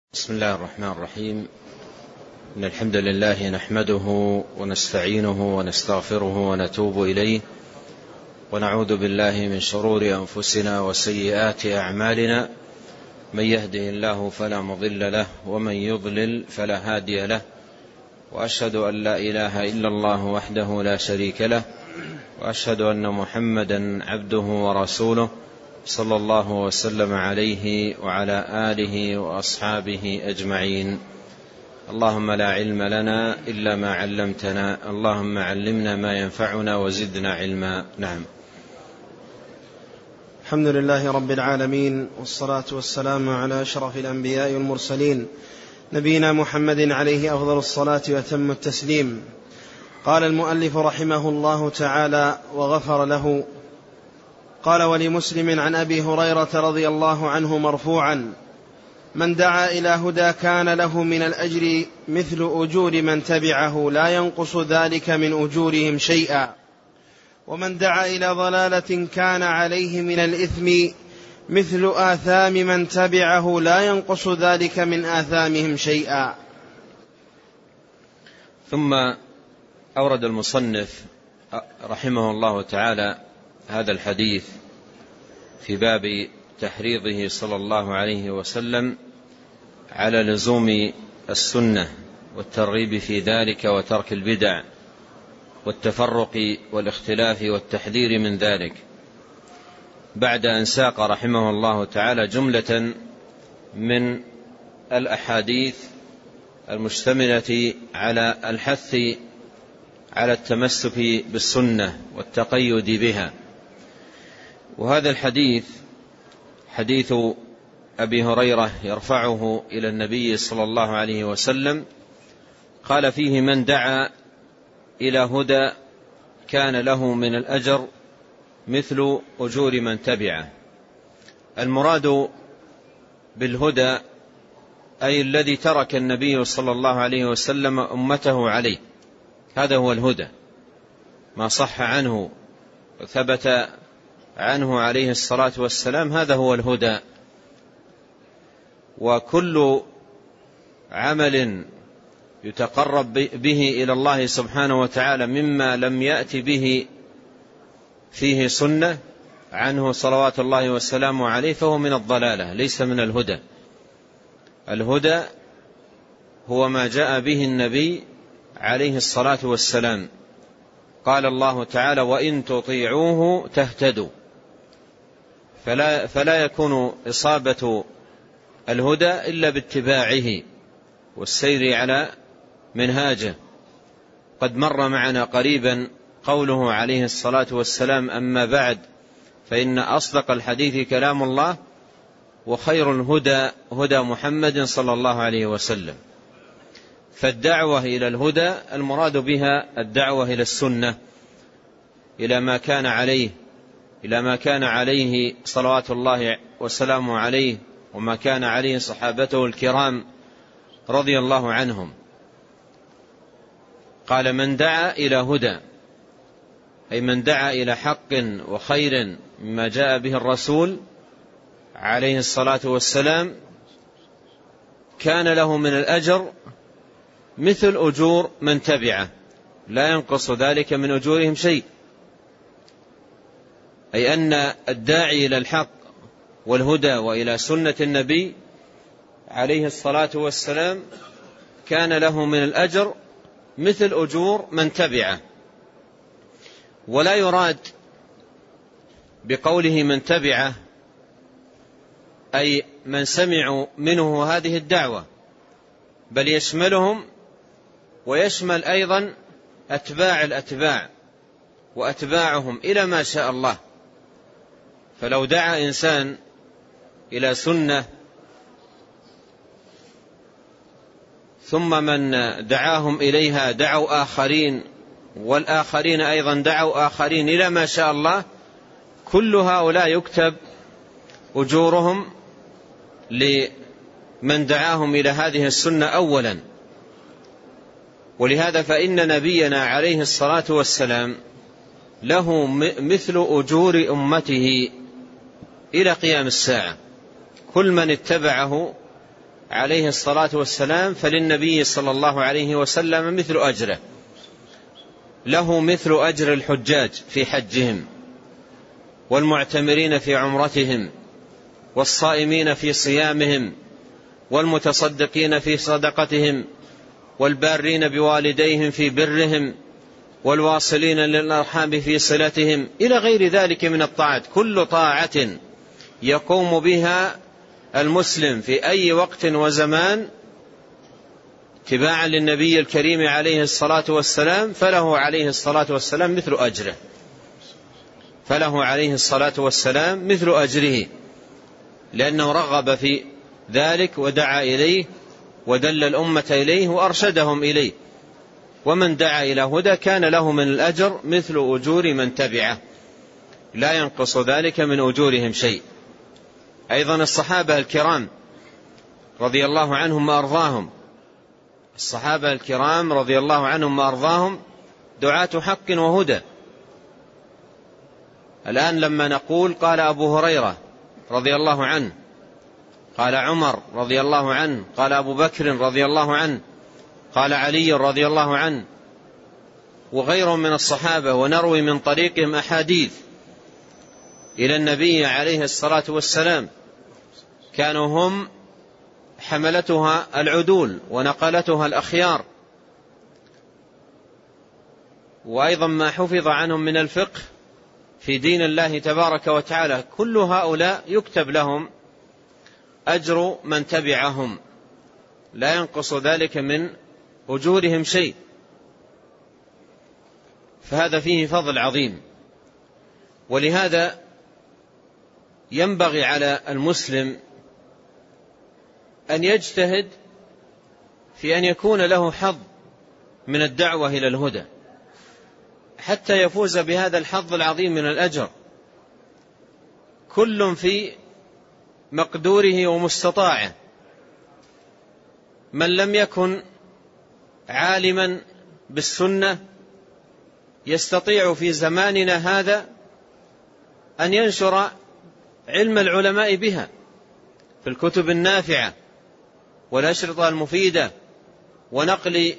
بسم الله الرحمن الرحيم. إن الحمد لله نحمده ونستعينه ونستغفره ونتوب إليه، ونعوذ بالله من شرور أنفسنا وسيئات أعمالنا. من يهده الله فلا مضل له، ومن يضلل فلا هادي له، وأشهد أن لا إله إلا الله وحده لا شريك له، وأشهد أن محمدا عبده ورسوله صلى الله وسلم عليه وعلى آله وأصحابه أجمعين. اللهم لا علم لنا إلا ما علمتنا، اللهم علمنا ما ينفعنا وزدنا علما. نعم. الحمد لله رب العالمين، والصلاة والسلام على أشرف الأنبياء والمرسلين، نبينا محمد عليه أفضل الصلاة وأتم التسليم. قال المؤلف رحمه الله تعالى وغفر له: قال: ولمسلم عن أبي هريرة رضي الله عنه مرفوعا: من دعا إلى هدى كان له من الأجر مثل أجور من تبعه لا ينقص ذلك من أجورهم شيئا، ومن دعا إلى ضلالة كان عليه من الإثم مثل آثام من تبعه لا ينقص ذلك من آثامهم شيئا. ثم أورد المصنف رحمه الله تعالى هذا الحديث في باب تحريضه صلى الله عليه وسلم على لزوم السنة والترغيب في ذلك وترك البدع والتفرق والاختلاف والتحذير من ذلك، بعد أن ساق رحمه الله تعالى جملة من الأحاديث المشتملة على الحث على التمسك بالسنة والتقيد بها. وهذا الحديث حديث أبي هريرة يرفعه إلى النبي صلى الله عليه وسلم، قال فيه: من دعا إلى هدى كان له من الأجر مثل أجور من تبعه. المراد بالهدى أي الذي ترك النبي صلى الله عليه وسلم أمته عليه، هذا هو الهدى، ما صح عنه ثبت عنه عليه الصلاة والسلام، هذا هو الهدى. وكل عمل يتقرب به إلى الله سبحانه وتعالى مما لم يأتي به فيه سنة عنه صلوات الله والسلام عليه فهو من الضلالة، ليس من الهدى. الهدى هو ما جاء به النبي عليه الصلاة والسلام. قال الله تعالى: وإن تطيعوه تهتدوا. فلا يكون إصابة الهدى إلا باتباعه والسير على منهاجه. قد مر معنا قريبا قوله عليه الصلاة والسلام: أما بعد فإن أصدق الحديث كلام الله، وخير الهدى هدى محمد صلى الله عليه وسلم. فالدعوة إلى الهدى المراد بها الدعوة إلى السنة، إلى ما كان عليه صلوات الله وسلامه عليه، وما كان عليه صحابته الكرام رضي الله عنهم. قال: من دعا إلى هدى، أي من دعا إلى حق وخير مما جاء به الرسول عليه الصلاة والسلام كان له من الأجر مثل أجور من تبعه لا ينقص ذلك من أجورهم شيء. أي أن الداعي إلى الحق والهدى وإلى سنة النبي عليه الصلاة والسلام كان له من الأجر مثل أجور من تبعه. ولا يراد بقوله من تبعه أي من سمعوا منه هذه الدعوة، بل يشملهم ويشمل أيضا أتباع الأتباع وأتباعهم إلى ما شاء الله. فلو دعا إنسان إلى سنة ثم من دعاهم إليها دعوا آخرين، والآخرين أيضا دعوا آخرين إلى ما شاء الله، كل هؤلاء يكتب أجورهم لمن دعاهم إلى هذه السنة أولا. ولهذا فإن نبينا عليه الصلاة والسلام له مثل أجور أمته إلى قيام الساعة. كل من اتبعه عليه الصلاة والسلام فللنبي صلى الله عليه وسلم مثل أجره، له مثل أجر الحجاج في حجهم، والمعتمرين في عمرتهم، والصائمين في صيامهم، والمتصدقين في صدقتهم، والبارين بوالديهم في برهم، والواصلين للأرحام في صلتهم، إلى غير ذلك من الطاعات. كل طاعة يقوم بها المسلم في أي وقت وزمان اتباعا للنبي الكريم عليه الصلاة والسلام فله عليه الصلاة والسلام مثل أجره، فله عليه الصلاة والسلام مثل أجره، لأنه رغب في ذلك ودعا إليه ودل الأمة إليه وأرشدهم إليه. ومن دعا إلى هدى كان له من الأجر مثل أجور من تبعه، لا ينقص ذلك من أجورهم شيء. أيضا الصحابة الكرام رضي الله عنهم وأرضاهم، الصحابة الكرام رضي الله عنهم وأرضاهم دعاة حق وهدى. الآن لما نقول قال أبو هريرة رضي الله عنه، قال عمر رضي الله عنه، قال أبو بكر رضي الله عنه، قال علي رضي الله عنه، وغيرهم من الصحابة، ونروي من طريقهم أحاديث إلى النبي عليه الصلاة والسلام كانوا هم حملتها العدول ونقلتها الأخيار. وأيضا ما حفظ عنهم من الفقه في دين الله تبارك وتعالى، كل هؤلاء يكتب لهم أجر من تبعهم، لا ينقص ذلك من أجورهم شيء. فهذا فيه فضل عظيم. ولهذا ينبغي على المسلم أن يجتهد في أن يكون له حظ من الدعوة إلى الهدى حتى يفوز بهذا الحظ العظيم من الأجر. كل في مقدوره ومستطاعه. من لم يكن عالما بالسنة يستطيع في زماننا هذا أن ينشر علم العلماء بها في الكتب النافعة والأشرطة المفيدة، ونقل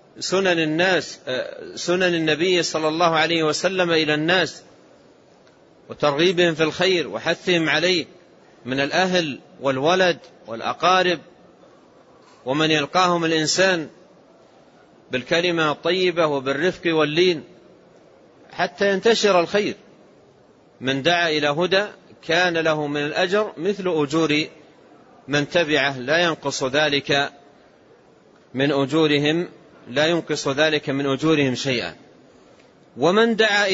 سنن النبي صلى الله عليه وسلم إلى الناس، وترغيبهم في الخير وحثهم عليه من الأهل والولد والأقارب ومن يلقاهم الإنسان بالكلمة الطيبة وبالرفق واللين حتى ينتشر الخير. من دعا إلى هدى كان له من الأجر مثل أجور من تبعه، لا ينقص ذلك من أجورهم شيئا. ومن دعا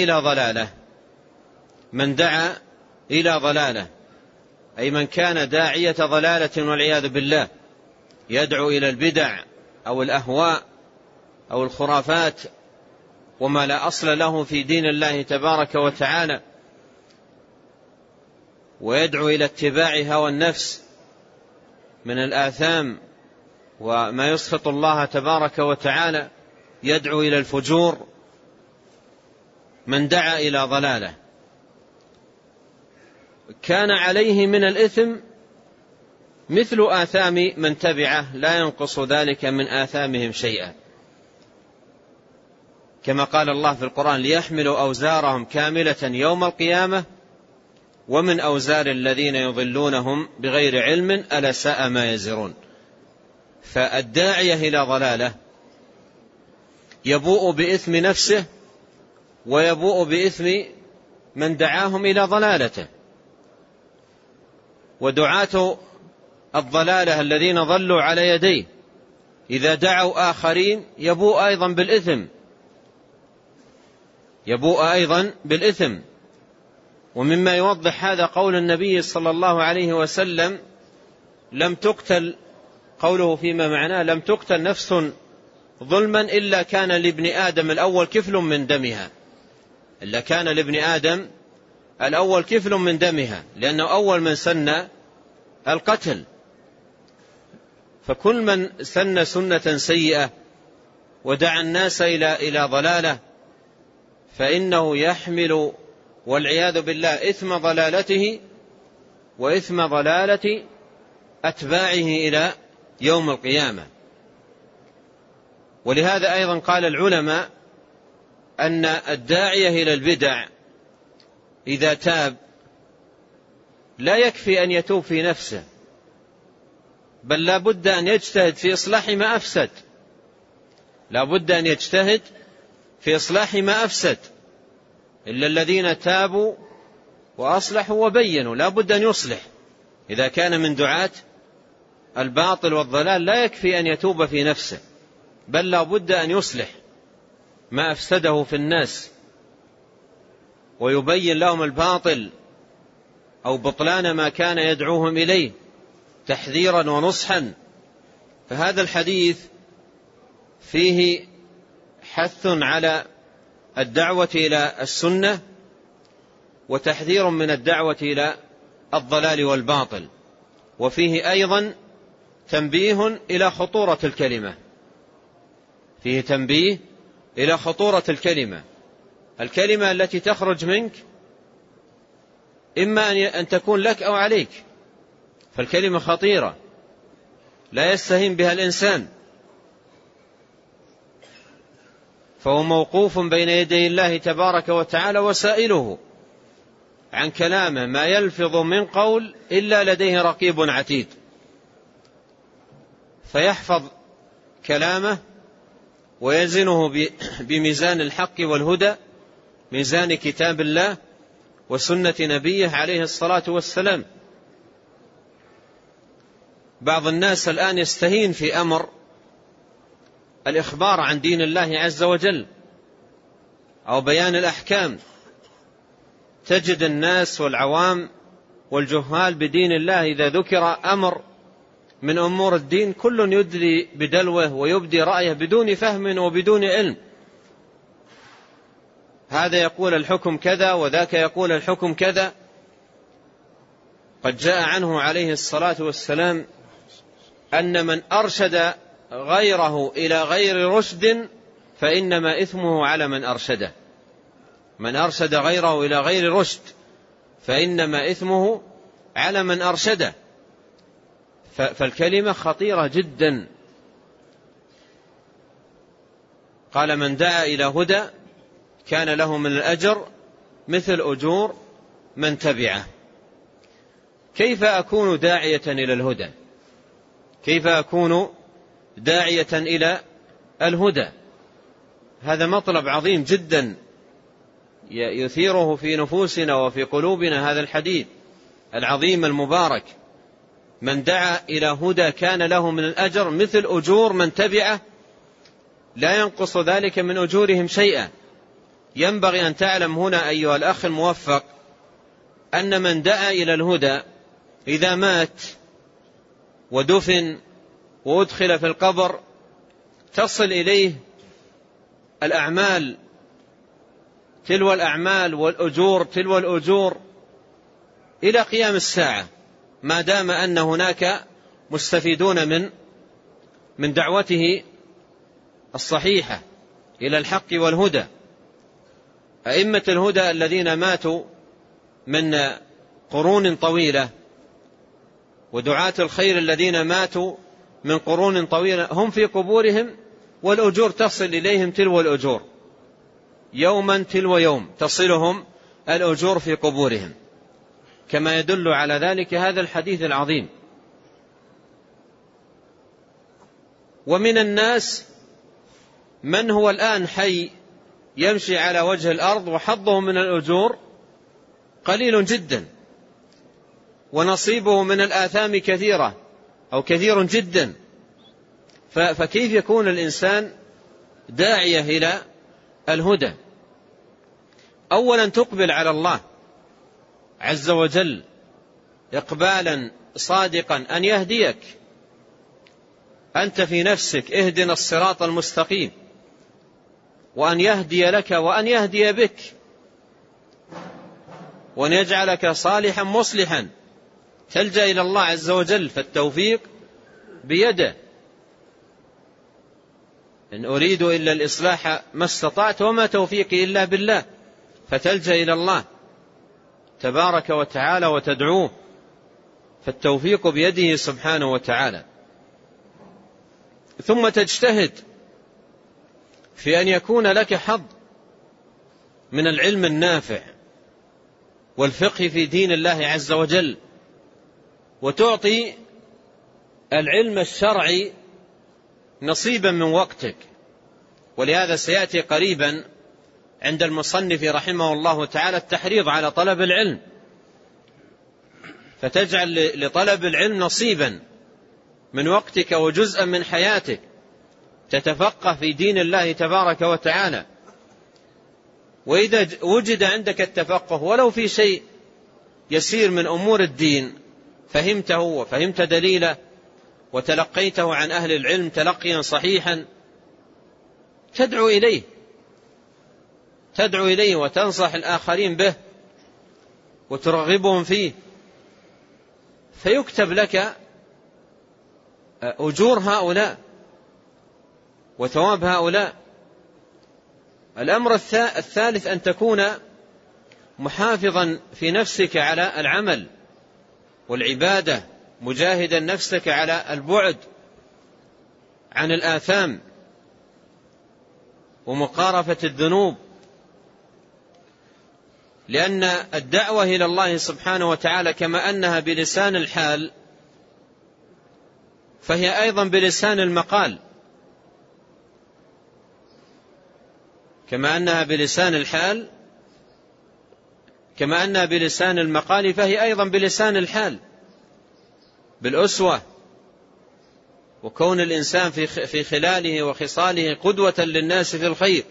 إلى ضلالة، أي من كان داعية ضلالة والعياذ بالله، يدعو إلى البدع أو الأهواء أو الخرافات وما لا أصل له في دين الله تبارك وتعالى، ويدعو إلى اتباع هوى النفس من الآثام وما يسخط الله تبارك وتعالى، يدعو إلى الفجور. من دعا إلى ضلالة كان عليه من الإثم مثل آثام من تبعه، لا ينقص ذلك من آثامهم شيئا، كما قال الله في القرآن: ليحملوا أوزارهم كاملة يوم القيامة ومن أوزار الذين يضلونهم بغير علم ألا ساء ما يزرون. فالداعية إلى ضلالة يبوء بإثم نفسه ويبوء بإثم من دعاهم إلى ضلالته. ودعاة الضلالة الذين ضلوا على يديه إذا دعوا آخرين يبوء أيضا بالإثم. ومما يوضح هذا قول النبي صلى الله عليه وسلم: لم تقتل، قوله فيما معناه: لم تقتل نفس ظلما إلا كان لابن آدم الأول كفل من دمها، إلا كان لابن آدم الأول كفل من دمها، لأنه أول من سن القتل. فكل من سن سنة سيئة ودعا الناس إلى ضلالة فإنه يحمل والعياذ بالله إثم ضلالته وإثم ضلالة أتباعه يوم القيامة. ولهذا أيضا قال العلماء أن الداعية إلى البدع إذا تاب لا يكفي أن يتوب في نفسه، بل لا بد أن يجتهد في إصلاح ما أفسد، لا بد أن يجتهد في إصلاح ما أفسد. إلا الذين تابوا وأصلحوا وبينوا، لا بد أن يصلح. إذا كان من دعاة الباطل والضلال لا يكفي أن يتوب في نفسه، بل لا بد أن يصلح ما أفسده في الناس ويبين لهم الباطل أو بطلان ما كان يدعوهم إليه تحذيرا ونصحا. فهذا الحديث فيه حث على الدعوة إلى السنة وتحذير من الدعوة إلى الضلال والباطل، وفيه أيضا تنبيه إلى خطورة الكلمة، فيه تنبيه إلى خطورة الكلمة التي تخرج منك إما أن تكون لك أو عليك، فالكلمة خطيرة لا يستهين بها الإنسان، فهو موقوف بين يدي الله تبارك وتعالى وسائله عن كلامه، ما يلفظ من قول إلا لديه رقيب عتيد، فيحفظ كلامه ويزنه بميزان الحق والهدى، ميزان كتاب الله وسنة نبيه عليه الصلاة والسلام. بعض الناس الآن يستهين في أمر الإخبار عن دين الله عز وجل أو بيان الأحكام. تجد الناس والعوام والجهال بدين الله إذا ذكر أمر من أمور الدين كل يدلي بدلوه ويبدي رأيه بدون فهم وبدون علم، هذا يقول الحكم كذا وذاك يقول الحكم كذا. قد جاء عنه عليه الصلاة والسلام أن من أرشد غيره إلى غير رشد فإنما إثمه على من أرشده، من أرشد غيره إلى غير رشد فإنما إثمه على من أرشده. فالكلمة خطيرة جدا. قال من دعا إلى هدى كان له من الأجر مثل أجور من تبعه. كيف أكون داعية إلى الهدى؟ كيف أكون داعية إلى الهدى؟ هذا مطلب عظيم جدا يثيره في نفوسنا وفي قلوبنا هذا الحديث العظيم المبارك. من دعا إلى هدى كان له من الأجر مثل أجور من تبعه، لا ينقص ذلك من أجورهم شيئا. ينبغي أن تعلم هنا أيها الأخ الموفق أن من دعا إلى الهدى إذا مات ودفن وأدخل في القبر تصل إليه الأعمال تلو الأعمال والأجور تلو الأجور إلى قيام الساعة، ما دام أن هناك مستفيدون من دعوته الصحيحة إلى الحق والهدى. أئمة الهدى الذين ماتوا من قرون طويلة ودعاة الخير الذين ماتوا من قرون طويلة هم في قبورهم والأجور تصل إليهم تلو الأجور، يوما تلو يوم تصلهم الأجور في قبورهم، كما يدل على ذلك هذا الحديث العظيم. ومن الناس من هو الآن حي يمشي على وجه الأرض وحظه من الأجور قليل جدا، ونصيبه من الآثام كثيرة أو كثير جدا. فكيف يكون الإنسان داعية إلى الهدى؟ أولا تقبل على الله عز وجل إقبالا صادقا أن يهديك. أنت في نفسك اهدنا الصراط المستقيم، وأن يهدي لك وأن يهدي بك، وأن يجعلك صالحا مصلحا. تلجأ إلى الله عز وجل، فالتوفيق بيده. إن أريد إلا الإصلاح ما استطعت وما توفيقي إلا بالله، فتلجأ إلى الله تبارك وتعالى وتدعوه، فالتوفيق بيده سبحانه وتعالى. ثم تجتهد في أن يكون لك حظ من العلم النافع والفقه في دين الله عز وجل، وتعطي العلم الشرعي نصيبا من وقتك. ولهذا سيأتي قريبا عند المصنف رحمه الله تعالى التحريض على طلب العلم، فتجعل لطلب العلم نصيبا من وقتك وجزءا من حياتك، تتفقه في دين الله تبارك وتعالى. وإذا وجد عندك التفقه ولو في شيء يسير من أمور الدين فهمته وفهمت دليله وتلقيته عن أهل العلم تلقيا صحيحا، تدعو إليه وتنصح الآخرين به وترغبهم فيه، فيكتب لك أجور هؤلاء وثواب هؤلاء. الأمر الثالث أن تكون محافظا في نفسك على العمل والعبادة، مجاهدا نفسك على البعد عن الآثام ومقارفة الذنوب، لأن الدعوة إلى الله سبحانه وتعالى كما أنها بلسان الحال فهي أيضا بلسان المقال، كما أنها بلسان الحال كما أنها بلسان المقال فهي أيضا بلسان الحال، بالأسوة، وكون الإنسان في خلاله وخصاله قدوة للناس في الخير.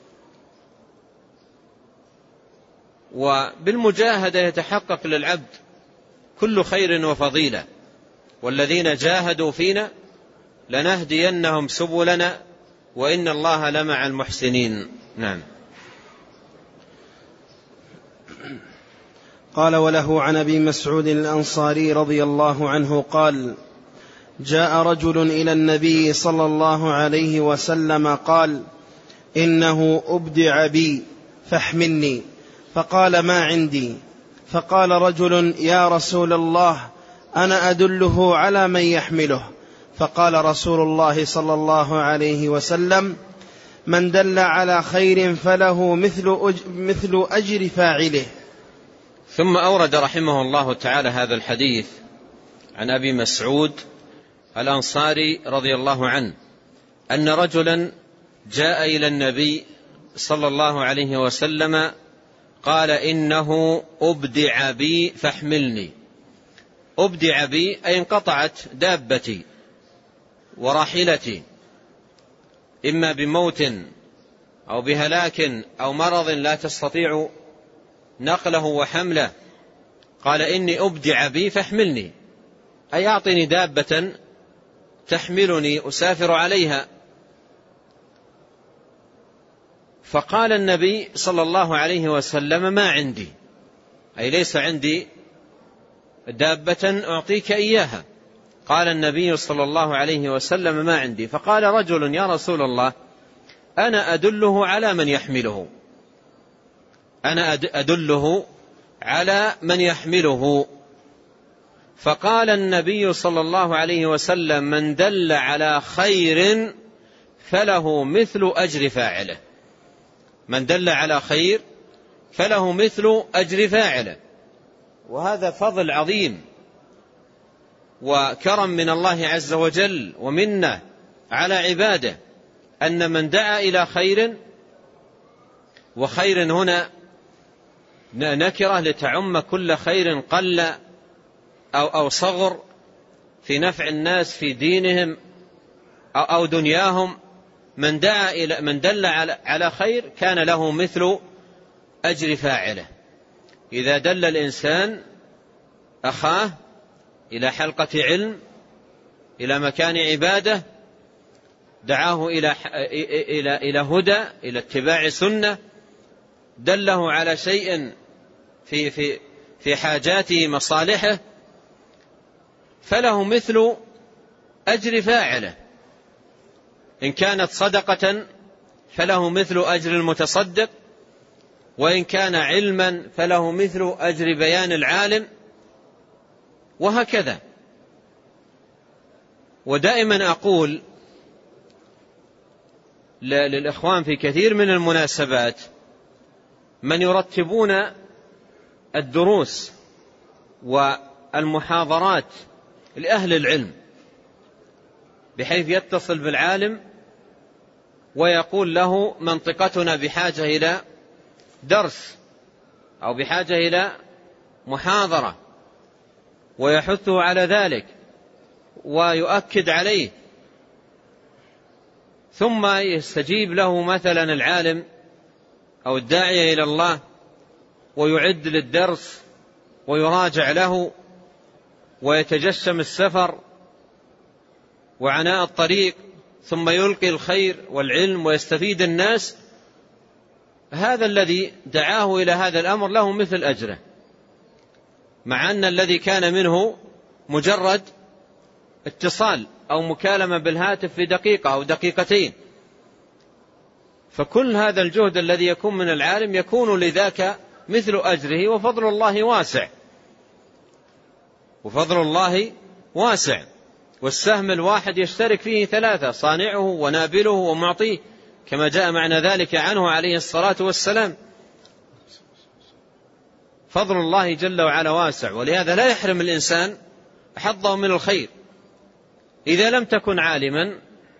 وبالمجاهدة يتحقق للعبد كل خير وفضيلة، والذين جاهدوا فينا لنهدينهم سبلنا وإن الله لمع المحسنين. نعم. قال: وله عن أبي مسعود الأنصاري رضي الله عنه قال: جاء رجل إلى النبي صلى الله عليه وسلم قال: إنه أبدع بي فاحملني. فقال: ما عندي. فقال رجل: يا رسول الله، أنا أدله على من يحمله. فقال رسول الله صلى الله عليه وسلم: من دل على خير فله مثل أجر فاعله. ثم أورد رحمه الله تعالى هذا الحديث عن أبي مسعود الأنصاري رضي الله عنه أن رجلا جاء إلى النبي صلى الله عليه وسلم قال: إنه أبدع بي فاحملني. أبدع بي أي انقطعت دابتي وراحلتي، إما بموت أو بهلاك أو مرض لا تستطيع نقله وحمله. قال: إني أبدع بي فاحملني، أي أعطني دابة تحملني أسافر عليها. فقال النبي صلى الله عليه وسلم: ما عندي، أي ليس عندي دابة أعطيك إياها. قال النبي صلى الله عليه وسلم: ما عندي. فقال رجل: يا رسول الله، أنا أدله على من يحمله، أنا أدله على من يحمله. فقال النبي صلى الله عليه وسلم: من دل على خير فله مثل أجر فاعله. من دل على خير فله مثل أجر فاعله. وهذا فضل عظيم وكرم من الله عز وجل ومنه على عباده، أن من دعا إلى خير، وخير هنا نكرة لتعم كل خير قل أو صغر في نفع الناس في دينهم أو دنياهم. من دل على خير كان له مثل أجر فاعله. إذا دل الإنسان أخاه إلى حلقة علم، إلى مكان عبادة، دعاه إلى هدى، إلى اتباع سنة، دله على شيء في حاجاته مصالحه، فله مثل أجر فاعله. إن كانت صدقة فله مثل أجر المتصدق، وإن كان علما فله مثل أجر بيان العالم، وهكذا. ودائما أقول للإخوان في كثير من المناسبات من يرتبون الدروس والمحاضرات لأهل العلم، بحيث يتصل بالعالم ويقول له منطقتنا بحاجة إلى درس أو بحاجة إلى محاضرة، ويحثه على ذلك ويؤكد عليه، ثم يستجيب له مثلا العالم أو الداعية إلى الله ويعد للدرس ويراجع له ويتجشم السفر وعناء الطريق، ثم يلقي الخير والعلم ويستفيد الناس. هذا الذي دعاه إلى هذا الأمر له مثل أجره، مع أن الذي كان منه مجرد اتصال أو مكالمة بالهاتف في دقيقة أو دقيقتين. فكل هذا الجهد الذي يكون من العالم يكون لذاك مثل أجره، وفضل الله واسع، وفضل الله واسع. والسهم الواحد يشترك فيه 3، صانعه ونابله ومعطيه، كما جاء معنى ذلك عنه عليه الصلاة والسلام. فضل الله جل وعلا واسع، ولهذا لا يحرم الإنسان حظه من الخير. إذا لم تكن عالما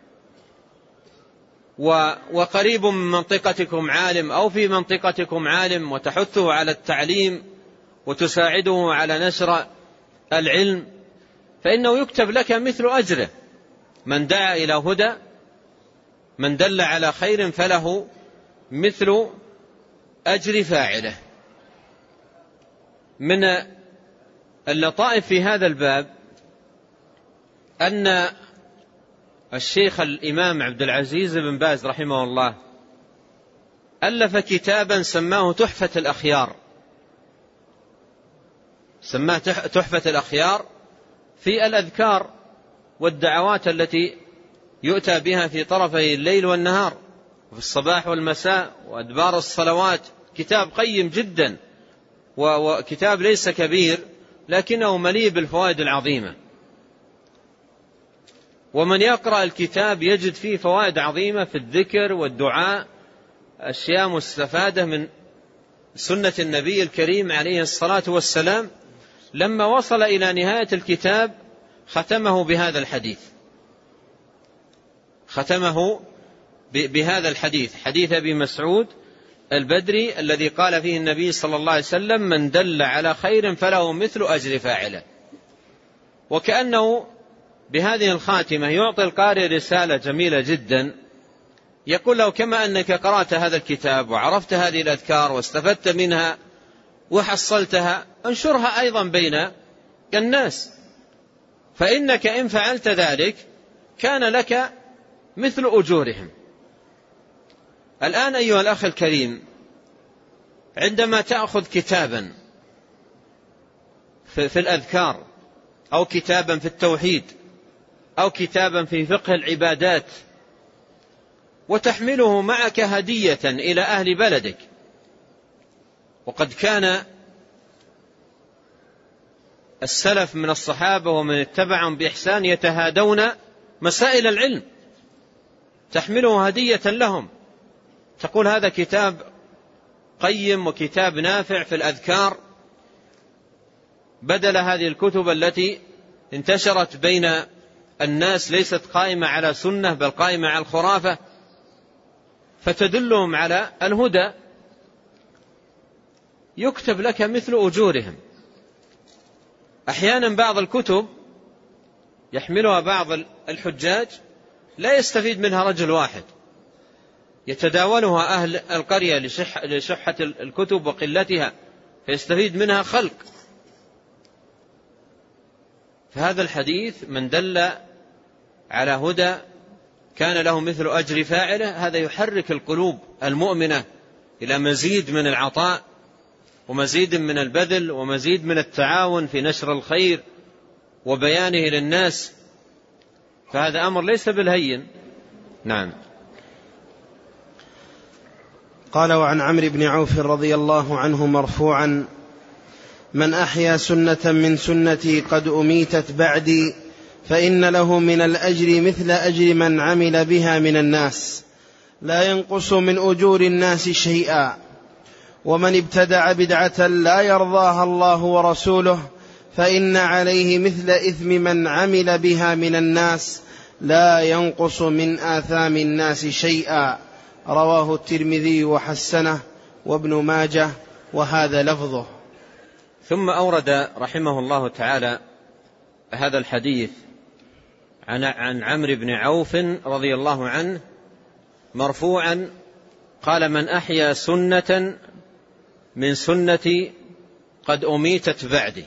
وقريب من منطقتكم عالم أو في منطقتكم عالم وتحثه على التعليم وتساعده على نشر العلم، فإنه يكتب لك مثل أجره. من دعا إلى هدى، من دل على خير، فله مثل أجر فاعله. من اللطائف في هذا الباب أن الشيخ الإمام عبد العزيز بن باز رحمه الله ألف كتابا سماه تحفة الأخيار، سماه تحفة الأخيار في الأذكار والدعوات التي يؤتى بها في طرفي الليل والنهار وفي الصباح والمساء وأدبار الصلوات. كتاب قيم جدا، وكتاب ليس كبير لكنه مليء بالفوائد العظيمة، ومن يقرأ الكتاب يجد فيه فوائد عظيمة في الذكر والدعاء، أشياء مستفادة من سنة النبي الكريم عليه الصلاة والسلام. لما وصل إلى نهاية الكتاب ختمه بهذا الحديث، ختمه بهذا الحديث، حديث أبي مسعود البدري الذي قال فيه النبي صلى الله عليه وسلم: من دل على خير فله مثل أجر فاعله. وكأنه بهذه الخاتمة يعطي القارئ رسالة جميلة جدا، يقول له: كما أنك قرأت هذا الكتاب وعرفت هذه الأذكار واستفدت منها وحصلتها، انشرها أيضا بين الناس، فإنك إن فعلت ذلك كان لك مثل أجورهم. الآن أيها الأخ الكريم، عندما تأخذ كتابا في الأذكار أو كتابا في التوحيد أو كتابا في فقه العبادات وتحمله معك هدية إلى أهل بلدك، وقد كان السلف من الصحابة ومن اتبعهم بإحسان يتهادون مسائل العلم، تحمله هدية لهم، تقول: هذا كتاب قيم وكتاب نافع في الأذكار، بدل هذه الكتب التي انتشرت بين الناس ليست قائمة على سنة بل قائمة على الخرافة، فتدلهم على الهدى، يكتب لك مثل أجورهم. أحيانا بعض الكتب يحملها بعض الحجاج لا يستفيد منها رجل واحد، يتداولها أهل القرية لشحة الكتب وقلتها، فيستفيد منها خلق. فهذا الحديث: من دل على هدى كان له مثل أجر فاعله، هذا يحرك القلوب المؤمنة إلى مزيد من العطاء ومزيد من البذل ومزيد من التعاون في نشر الخير وبيانه للناس، فهذا أمر ليس بالهين. نعم. قال: وعن عمرو بن عوف رضي الله عنه مرفوعا: من أحيا سنة من سنتي قد أميتت بعدي فإن له من الأجر مثل أجر من عمل بها من الناس، لا ينقص من أجور الناس شيئا. ومن ابتدع بدعة لا يرضاها الله ورسوله فإن عليه مثل إثم من عمل بها من الناس لا ينقص من آثام الناس شيئا. رواه الترمذي وحسنه وابن ماجه وهذا لفظه. ثم أورد رحمه الله تعالى هذا الحديث عن عمرو بن عوف رضي الله عنه مرفوعا قال: من أحيا سنة من سنتي قد أميتت بعدي.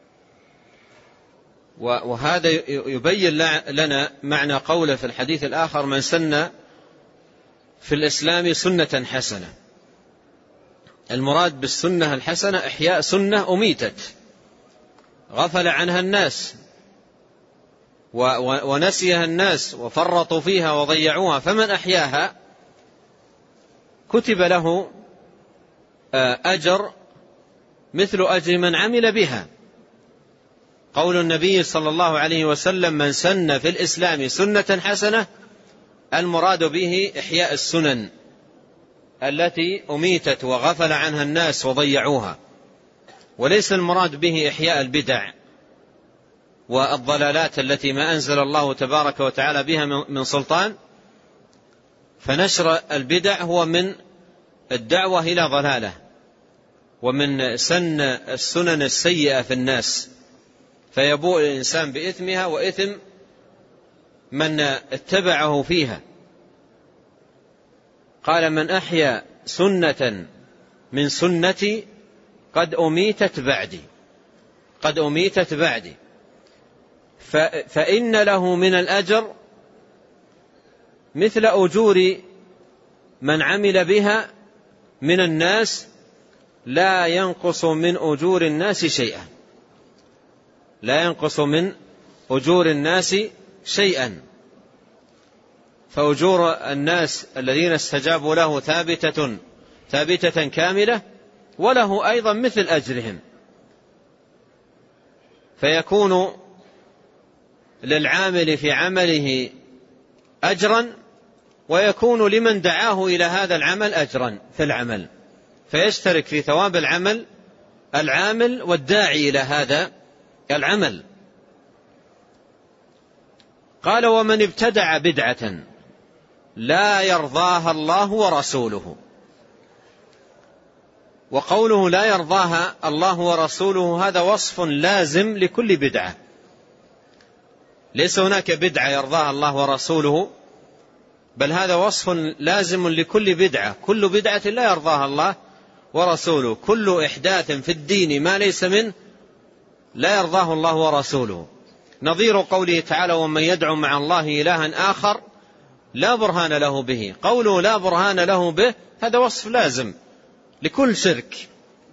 وهذا يبين لنا معنى قوله في الحديث الآخر: من سن في الإسلام سنة حسنة. المراد بالسنة الحسنة إحياء سنة أميتت غفل عنها الناس ونسيها الناس وفرطوا فيها وضيعوها، فمن أحياها كتب له أجر مثل أجر من عمل بها. قول النبي صلى الله عليه وسلم: من سن في الإسلام سنة حسنة، المراد به إحياء السنن التي أميتت وغفل عنها الناس وضيعوها، وليس المراد به إحياء البدع والضلالات التي ما أنزل الله تبارك وتعالى بها من سلطان. فنشر البدع هو من الدعوة إلى ضلالة، ومن سن السنن السيئة في الناس، فيبوء الإنسان بإثمها وإثم من اتبعه فيها. قال: من أحيا سنة من سنتي قد أميتت بعدي فإن له من الأجر مثل أجور من عمل بها من الناس لا ينقص من أجور الناس شيئا. لا ينقص من أجور الناس شيئا. فأجور الناس الذين استجابوا له ثابتة كاملة، وله أيضا مثل أجرهم، فيكون للعامل في عمله أجرا، ويكون لمن دعاه إلى هذا العمل أجرا في العمل، فيشترك في ثواب العمل العامل والداعي إلى هذا العمل. قال: ومن ابتدع بدعة لا يرضاها الله ورسوله. وقوله لا يرضاها الله ورسوله هذا وصف لازم لكل بدعة، ليس هناك بدعة يرضاها الله ورسوله، بل هذا وصف لازم لكل بدعة. كل بدعة لا يرضاها الله ورسوله، كل إحداث في الدين ما ليس منه لا يرضاه الله ورسوله. نظير قوله تعالى: ومن يدعو مع الله إلها آخر لا برهان له به. قوله لا برهان له به هذا وصف لازم لكل شرك.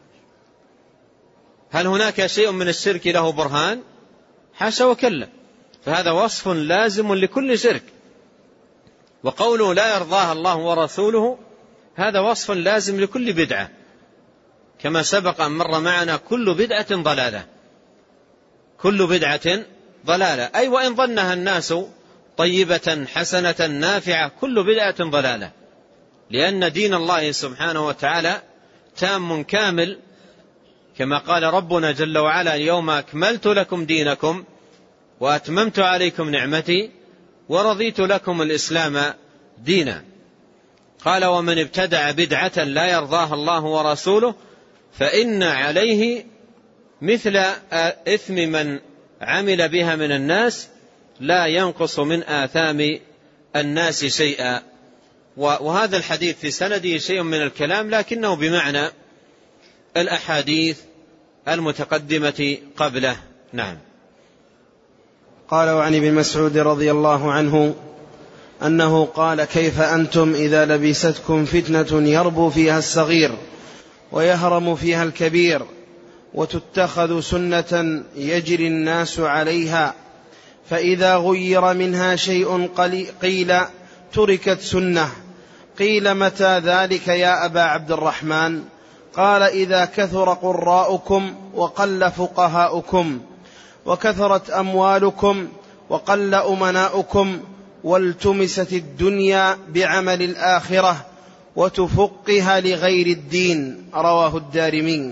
هل هناك شيء من الشرك له برهان؟ حاشا وكلا، فهذا وصف لازم لكل شرك. وقوله لا يرضاها الله ورسوله هذا وصف لازم لكل بدعة، كما سبق أن مر معنا: كل بدعة ضلالة. كل بدعة ضلالة، أي وإن ظنها الناس طيبة حسنة نافعة، كل بدعة ضلالة، لأن دين الله سبحانه وتعالى تام كامل، كما قال ربنا جل وعلا: اليوم أكملت لكم دينكم وأتممت عليكم نعمتي ورضيت لكم الإسلام دينا. قال: ومن ابتدع بدعة لا يرضاها الله ورسوله فإن عليه مثل إثم من عمل بها من الناس لا ينقص من آثام الناس شيئا. وهذا الحديث في سنده شيء من الكلام، لكنه بمعنى الأحاديث المتقدمة قبله. نعم. قال: وعن ابن مسعود رضي الله عنه أنه قال: كيف أنتم إذا لبستكم فتنة يربو فيها الصغير ويهرم فيها الكبير وتتخذ سنة يجري الناس عليها، فإذا غير منها شيء قيل تركت سنة. قيل: متى ذلك يا أبا عبد الرحمن؟ قال: إذا كثر قراؤكم وقل فقهاؤكم وكثرت أموالكم وقل أمناؤكم والتمست الدنيا بعمل الآخرة وتفقها لغير الدين. رواه الدارمي.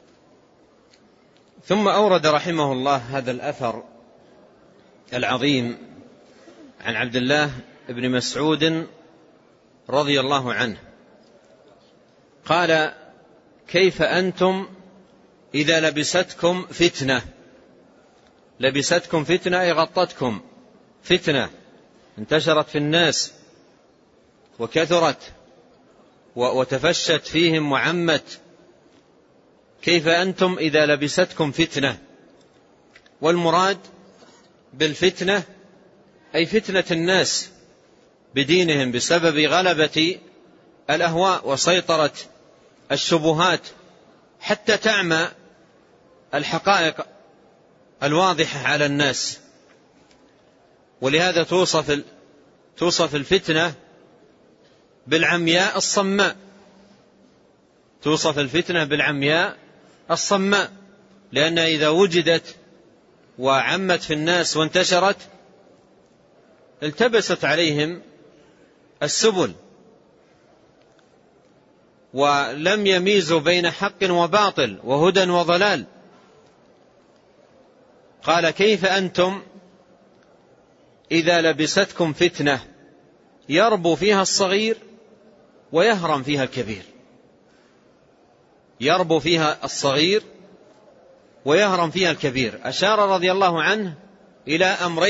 ثم أورد رحمه الله هذا الأثر العظيم عن عبد الله بن مسعود رضي الله عنه قال: كيف أنتم إذا لبستكم فتنة؟ لبستكم فتنة أي غطتكم فتنة انتشرت في الناس وكثرت وتفشت فيهم وعمت. كيف أنتم إذا لبستكم فتنة؟ والمراد بالفتنة أي فتنة الناس بدينهم بسبب غلبة الأهواء وسيطرة الشبهات حتى تعمى الحقائق الواضحة على الناس. ولهذا توصف الفتنة بالعمياء الصماء. توصف الفتنة بالعمياء الصماء، لأنها إذا وجدت وعمت في الناس وانتشرت التبست عليهم السبل ولم يميزوا بين حق وباطل وهدى وضلال. قال: كيف أنتم إذا لبستكم فتنة يربو فيها الصغير ويهرم فيها الكبير. يربو فيها الصغير ويهرم فيها الكبير. أشار رضي الله عنه إلى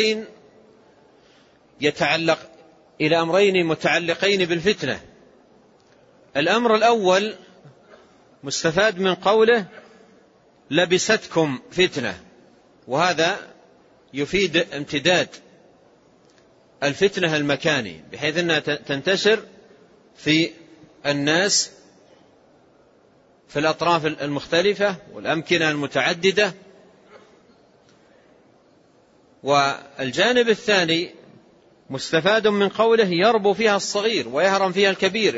أمرين متعلقين بالفتنة. الأمر الأول مستفاد من قوله لبستكم فتنة، وهذا يفيد امتداد الفتنة المكاني بحيث أنها تنتشر في الناس في الأطراف المختلفة والأمكنة المتعددة. والجانب الثاني مستفاد من قوله يربو فيها الصغير ويهرم فيها الكبير،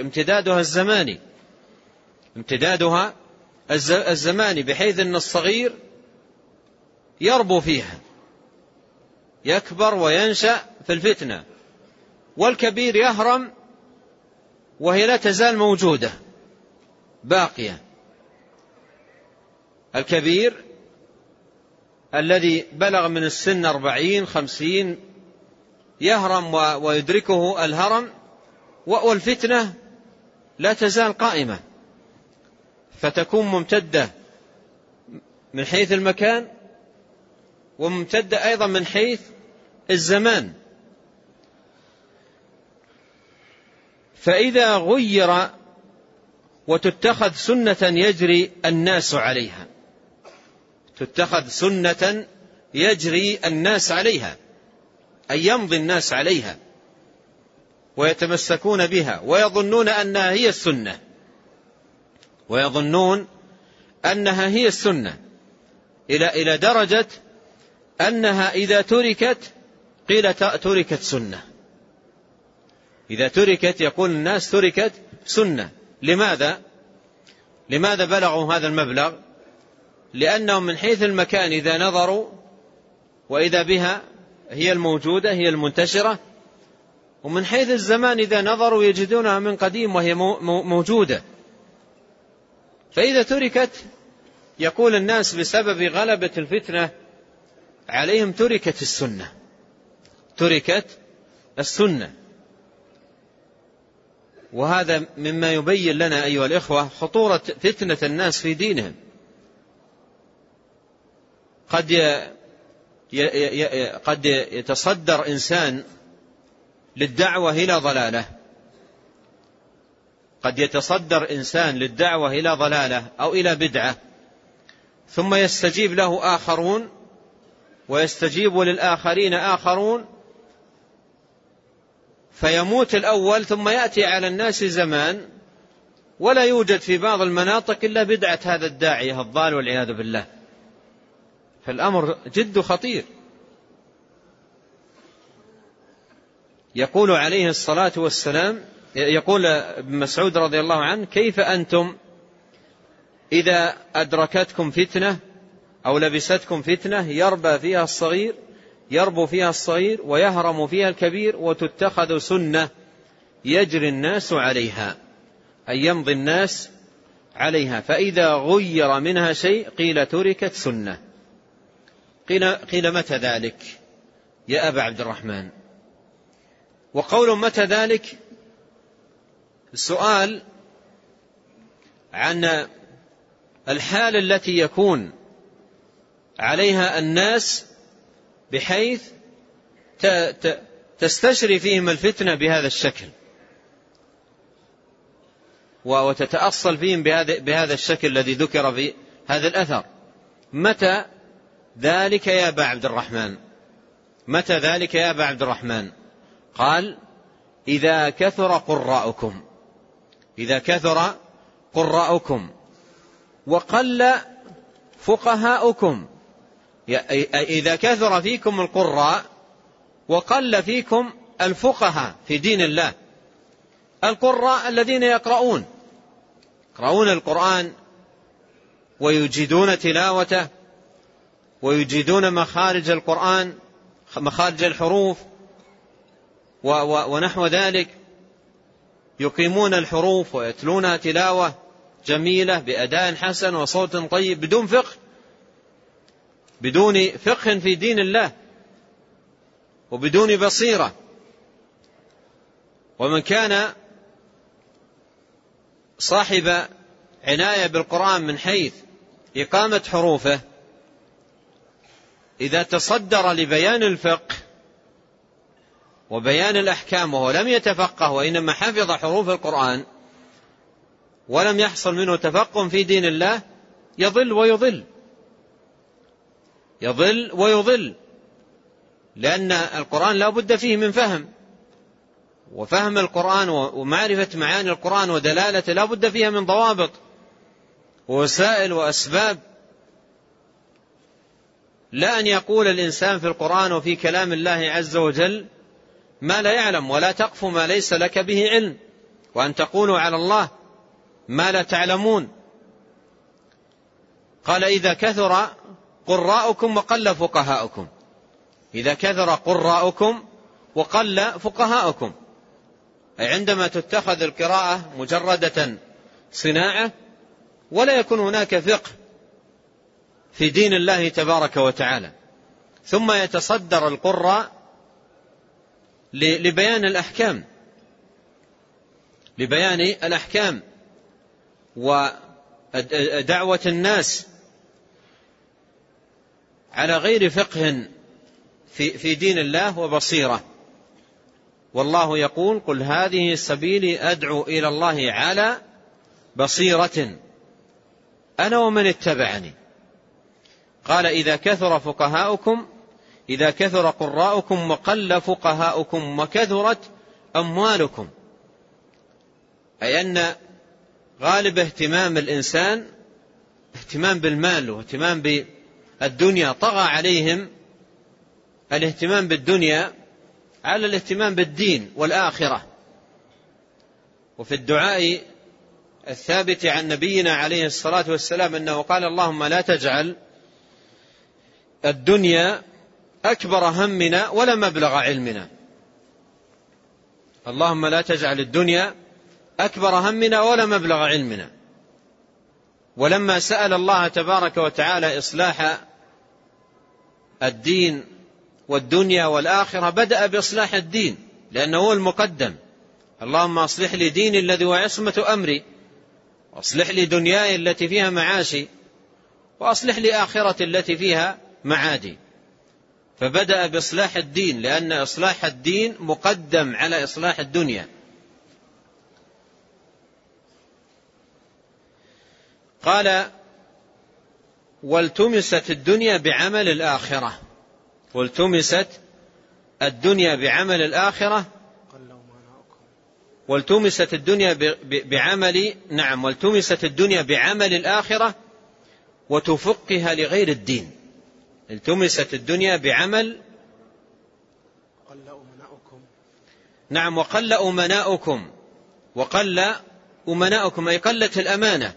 امتدادها الزماني بحيث أن الصغير يربو فيها يكبر وينشأ في الفتنة، والكبير يهرم وهي لا تزال موجودة باقية. الكبير الذي بلغ من السن 40-50 يهرم ويدركه الهرم، والفتنة لا تزال قائمة، فتكون ممتدة من حيث المكان وممتدة أيضا من حيث الزمان. فإذا غير وتتخذ سنة يجري الناس عليها، تتخذ سنة يجري الناس عليها أي يمضي الناس عليها ويتمسكون بها ويظنون أنها هي السنة، ويظنون أنها هي السنة إلى درجة أنها إذا تركت قيل تركت سنة. إذا تركت يقول الناس تركت سنة. لماذا بلغوا هذا المبلغ؟ لأنهم من حيث المكان إذا نظروا وإذا بها هي الموجودة هي المنتشرة، ومن حيث الزمان إذا نظروا يجدونها من قديم وهي موجودة. فإذا تركت يقول الناس بسبب غلبة الفتنة عليهم تركت السنة. وهذا مما يبين لنا أيها الإخوة خطورة فتنة الناس في دينهم. قد يتصدر إنسان للدعوة إلى ضلالة، قد يتصدر إنسان للدعوة إلى ضلالة أو إلى بدعة، ثم يستجيب له آخرون ويستجيب للآخرين آخرون، فيموت الأول ثم يأتي على الناس زمان ولا يوجد في بعض المناطق إلا بدعة هذا الداعية الضال والعياذ بالله. فالأمر جد خطير. يقول عليه الصلاة والسلام، يقول ابن مسعود رضي الله عنه: كيف أنتم إذا أدركتكم فتنة أو لبستكم فتنة يربى فيها الصغير يربو فيها الصغير ويهرم فيها الكبير، وتتخذ سنة يجري الناس عليها، أي يمضي الناس عليها، فإذا غير منها شيء قيل تركت سنة. قيل متى ذلك يا أبا عبد الرحمن؟ وقول متى ذلك السؤال عن الحال التي يكون عليها الناس بحيث تستشري فيهم الفتنة بهذا الشكل وتتأصل فيهم بهذا الشكل الذي ذكر في هذا الأثر. متى ذلك يا أبا عبد الرحمن؟ متى ذلك يا أبا عبد الرحمن؟ قال إذا كثر قراءكم، إذا كثر قراءكم وقل فقهاؤكم، إذا كثر فيكم القراء وقل فيكم الفقهاء في دين الله. القراء الذين يقرؤون القرآن ويجيدون تلاوته ويجيدون مخارج القرآن، مخارج الحروف ونحو ذلك، يقيمون الحروف ويتلونها تلاوة جميلة بأداء حسن وصوت طيب بدون فقه في دين الله وبدون بصيرة. ومن كان صاحب عناية بالقرآن من حيث إقامة حروفه، إذا تصدر لبيان الفقه وبيان الأحكام وهو لم يتفقه وإنما حفظ حروف القرآن ولم يحصل منه تفقه في دين الله، يضل ويضل، لأن القرآن لا بد فيه من فهم، وفهم القرآن ومعرفة معاني القرآن ودلالته لا بد فيها من ضوابط ووسائل وأسباب. لا أن يقول الإنسان في القرآن وفي كلام الله عز وجل ما لا يعلم، ولا تقف ما ليس لك به علم، وأن تقولوا على الله ما لا تعلمون. قال إذا كثر قراءكم وقل فقهاؤكم، إذا كثر قراءكم وقل فقهاؤكم، أي عندما تتخذ القراءة مجردة صناعة ولا يكون هناك فقه في دين الله تبارك وتعالى، ثم يتصدر القراء لبيان الأحكام ودعوة الناس على غير فقه في دين الله وبصيرة. والله يقول قل هذه سبيلي أدعو إلى الله على بصيرة أنا ومن اتبعني. قال إذا كثر فقهاؤكم، إذا كثر قراءكم وقل فقهاؤكم وكثرت أموالكم، أي أن غالب اهتمام الإنسان اهتمام بالمال واهتمام بالدنيا، طغى عليهم الاهتمام بالدنيا على الاهتمام بالدين والآخرة. وفي الدعاء الثابت عن نبينا عليه الصلاة والسلام أنه قال اللهم لا تجعل الدنيا أكبر همنا ولا مبلغ علمنا، اللهم لا تجعل الدنيا أكبر همنا ولا مبلغ علمنا. ولما سأل الله تبارك وتعالى إصلاح الدين والدنيا والآخرة بدأ بإصلاح الدين لأنه هو المقدم. اللهم أصلح لي ديني الذي هو عصمة أمري، وأصلح لي دنياي التي فيها معاشي، وأصلح لي آخرتي التي فيها معادي. فبدأ بإصلاح الدين لأن إصلاح الدين مقدم على إصلاح الدنيا. قال والتمست الدنيا بعمل الآخرة، والتمست الدنيا بعمل الآخرة، والتمست الدنيا بعمل والتمست الدنيا بعمل الآخرة وتفقها لغير الدين. التمست الدنيا بعمل وقل أمناؤكم، وقل أمناؤكم أي قلت الأمانة.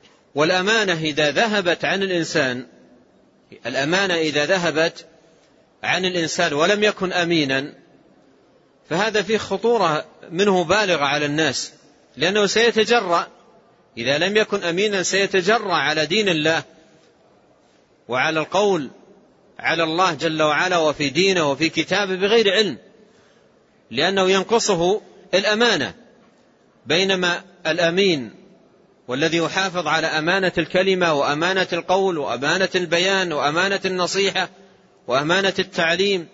والأمانة إذا ذهبت عن الإنسان، الأمانة إذا ذهبت عن الإنسان ولم يكن أمينا فهذا فيه خطورة منه بالغة على الناس، لأنه سيتجرأ إذا لم يكن أمينا سيتجرأ على دين الله وعلى القول على الله جل وعلا وفي دينه وفي كتابه بغير علم، لأنه ينقصه الأمانة. بينما الأمين والذي يحافظ على أمانة الكلمة وأمانة القول وأمانة البيان وأمانة النصيحة وأمانة التعليم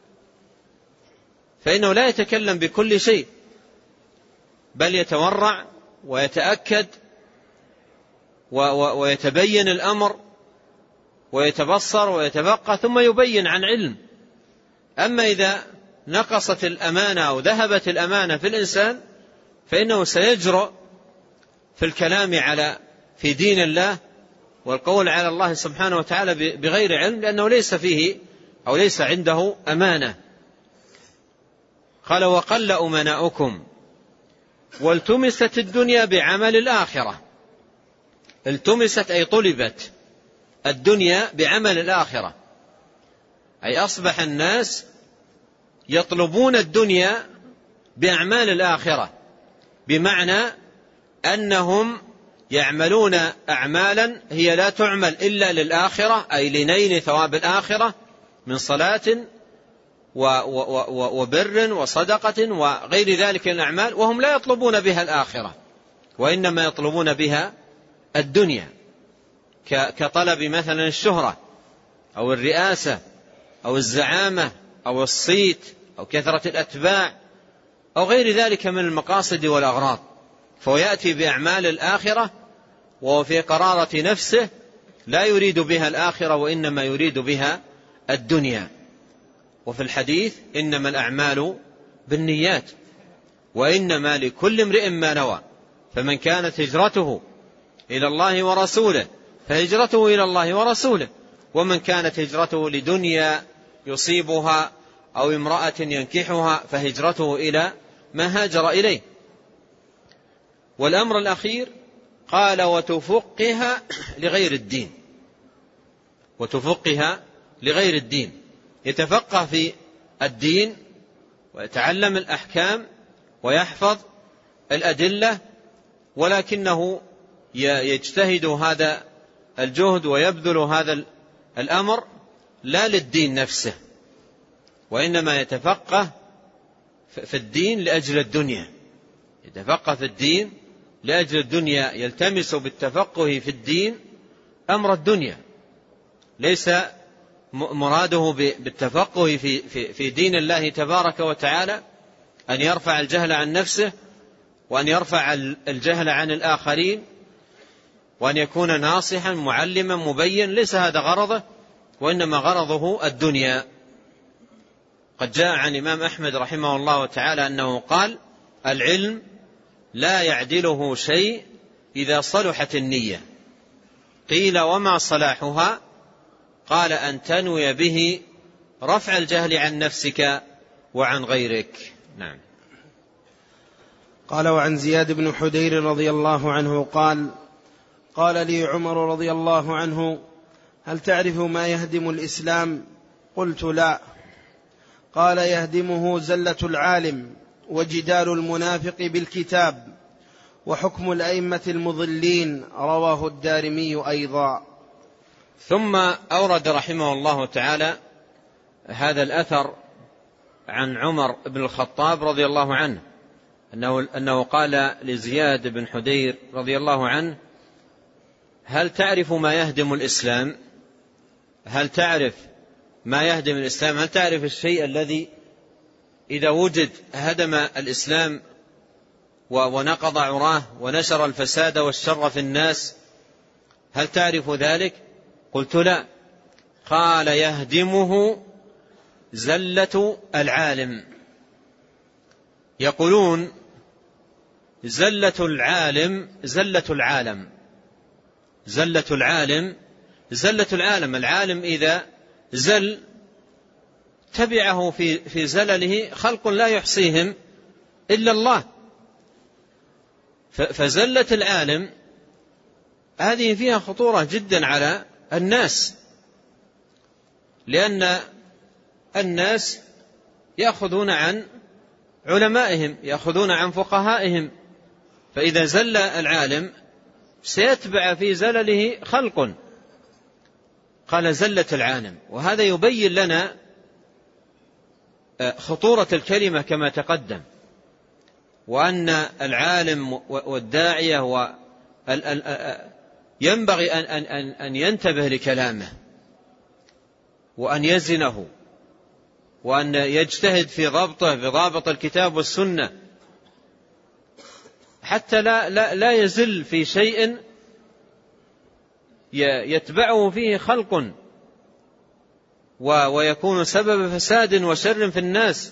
فإنه لا يتكلم بكل شيء، بل يتورع ويتأكد ويتبين الأمر ويتبصر ويتبقى ثم يبين عن علم. أما إذا نقصت الأمانة أو ذهبت الأمانة في الإنسان فإنه سيجرؤ في الكلام في دين الله والقول على الله سبحانه وتعالى بغير علم، لأنه ليس فيه أو ليس عنده أمانة. قال وقل أمناؤكم والتمست الدنيا بعمل الآخرة. التمست أي طلبت الدنيا بعمل الآخرة، أي أصبح الناس يطلبون الدنيا بأعمال الآخرة، بمعنى أنهم يعملون أعمالا هي لا تعمل إلا للآخرة، أي لنيل ثواب الآخرة من صلاة وبر وصدقة وغير ذلك من الأعمال، وهم لا يطلبون بها الآخرة وإنما يطلبون بها الدنيا، كطلب مثلا الشهرة أو الرئاسة أو الزعامة أو الصيت أو كثرة الأتباع أو غير ذلك من المقاصد والأغراض. فهو يأتي بأعمال الآخرة وهو في قرارة نفسه لا يريد بها الآخرة وإنما يريد بها الدنيا. وفي الحديث إنما الأعمال بالنيات وإنما لكل امرئ ما نوى، فمن كانت هجرته إلى الله ورسوله فهجرته إلى الله ورسوله، ومن كانت هجرته لدنيا يصيبها أو امرأة ينكحها فهجرته إلى ما هاجر إليه. والأمر الأخير قال وتفقها لغير الدين. وتفقها لغير الدين، يتفقه في الدين ويتعلم الأحكام ويحفظ الأدلة، ولكنه يجتهد هذا الجهد ويبذل هذا الأمر لا للدين نفسه، وإنما يتفقه في الدين لأجل الدنيا. يتفقه في الدين لأجل الدنيا، يلتمس بالتفقه في الدين أمر الدنيا، ليس مراده بالتفقه في دين الله تبارك وتعالى أن يرفع الجهل عن نفسه وأن يرفع الجهل عن الآخرين وأن يكون ناصحا معلما مبين، ليس هذا غرضه، وإنما غرضه الدنيا. قد جاء عن الإمام أحمد رحمه الله تعالى أنه قال العلم لا يعدله شيء إذا صلحت النية. قيل وما صلاحها؟ قال أن تنوي به رفع الجهل عن نفسك وعن غيرك. نعم. قال وعن زياد بن حدير رضي الله عنه قال لي عمر رضي الله عنه هل تعرف ما يهدم الإسلام؟ قلت لا. قال يهدمه زلة العالم وجدال المنافق بالكتاب وحكم الأئمة المضلين. رواه الدارمي أيضا. ثم أورد رحمه الله تعالى هذا الأثر عن عمر بن الخطاب رضي الله عنه أنه قال لزياد بن حدير رضي الله عنه هل تعرف ما يهدم الإسلام؟ هل تعرف ما يهدم الإسلام؟ هل تعرف الشيء الذي إذا وجد هدم الإسلام ونقض عراه ونشر الفساد والشر في الناس؟ هل تعرف ذلك؟ قلت لا. قال يهدمه زلة العالم. يقولون زلة العالم زلة العالم، زلة العالم زلة العالم. العالم إذا زل تبعه في زلله خلق لا يحصيهم إلا الله. فزلة العالم هذه فيها خطورة جدا على الناس، لأن الناس يأخذون عن علمائهم، يأخذون عن فقهائهم، فإذا زل العالم سيتبع في زلله خلق. قال زلة العالم، وهذا يبين لنا خطورة الكلمة كما تقدم، وأن العالم والداعية ينبغي أن ينتبه لكلامه وأن يزنه وأن يجتهد في ضبطه بضابط الكتاب والسنة، حتى لا يزل في شيء يتبعه فيه خلق ويكون سبب فساد وشر في الناس.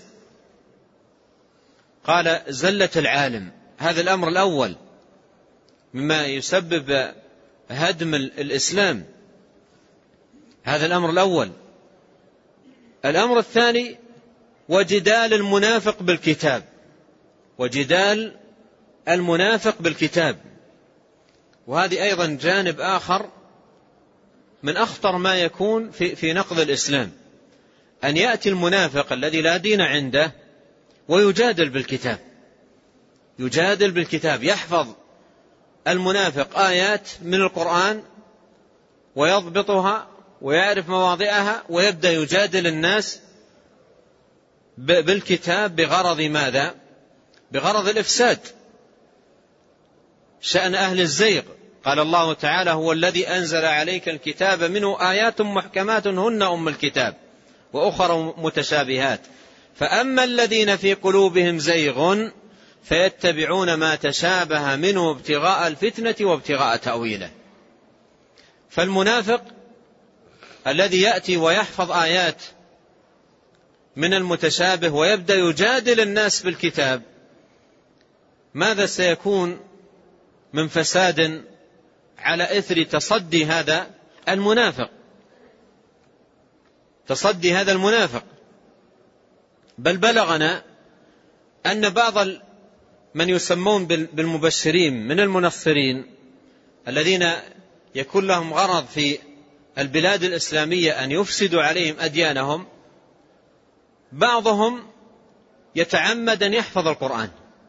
قال زلة العالم، هذا الأمر الأول مما يسبب هدم الإسلام، هذا الأمر الأول. الأمر الثاني وجدال المنافق بالكتاب، وجدال المنافق بالكتاب، وهذه أيضا جانب آخر من أخطر ما يكون في نقض الإسلام، أن يأتي المنافق الذي لا دين عنده ويجادل بالكتاب، يجادل بالكتاب، يحفظ المنافق آيات من القرآن ويضبطها ويعرف مواضعها، ويبدأ يجادل الناس بالكتاب بغرض ماذا؟ بغرض الإفساد، شأن أهل الزيغ. قال الله تعالى هو الذي أنزل عليك الكتاب منه آيات محكمات هن أم الكتاب وأخر متشابهات، فأما الذين في قلوبهم زيغ فيتبعون ما تشابه منه ابتغاء الفتنة وابتغاء تأويله. فالمنافق الذي يأتي ويحفظ آيات من المتشابه ويبدأ يجادل الناس بالكتاب، ماذا سيكون من فساد على إثر تصدي هذا المنافق، تصدي هذا المنافق. بل بلغنا أن بعض من يسمون بالمبشرين من المنصرين الذين يكون لهم غرض في البلاد الإسلامية أن يفسدوا عليهم أديانهم، بعضهم يتعمد أن يحفظ القرآن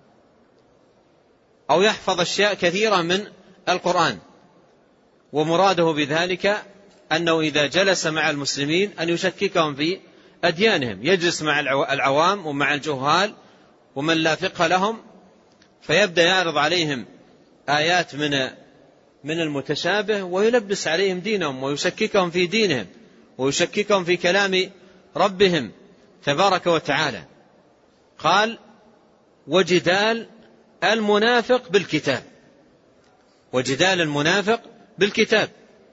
أو يحفظ أشياء كثيرة من القرآن، ومراده بذلك أنه إذا جلس مع المسلمين أن يشككهم في أديانهم، يجلس مع العوام ومع الجهال ومن لا فقه لهم، فيبدأ يعرض عليهم آيات من المتشابه ويلبس عليهم دينهم ويشككهم في دينهم ويشككهم في كلام ربهم تبارك وتعالى. قال وجدال المنافق بالكتاب، وجدال المنافق بالكتاب.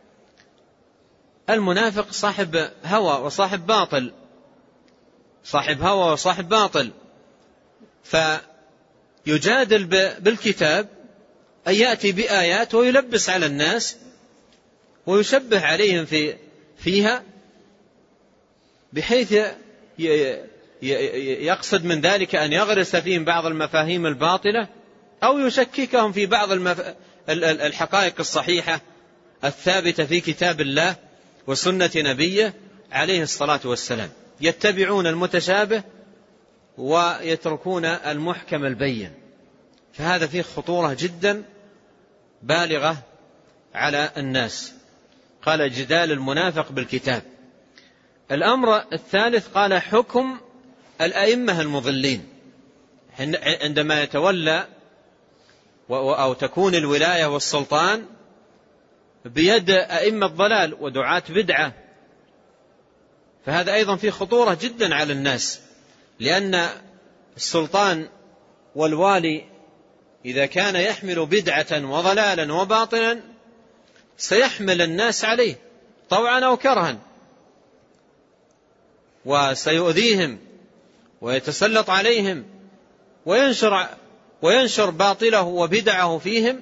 المنافق صاحب هوى وصاحب باطل، صاحب هوى وصاحب باطل، فيجادل بالكتاب أن يأتي بآيات ويلبس على الناس ويشبه عليهم فيها، بحيث يقصد من ذلك أن يغرس فيهم بعض المفاهيم الباطلة أو يشككهم في بعض الحقائق الصحيحة الثابتة في كتاب الله وسنة نبيه عليه الصلاة والسلام. يتبعون المتشابه ويتركون المحكم البين، فهذا فيه خطورة جدا بالغة على الناس. قال جدال المنافق بالكتاب. الأمر الثالث قال حكم الأئمة المضلين، عندما يتولى أو تكون الولاية والسلطان بيد أئمة ضلال ودعاة بدعة، فهذا أيضا فيه خطورة جدا على الناس، لأن السلطان والوالي إذا كان يحمل بدعة وضلالا وباطلا سيحمل الناس عليه طوعا أو كرها، وسيؤذيهم ويتسلط عليهم وينشر باطله وبدعه فيهم،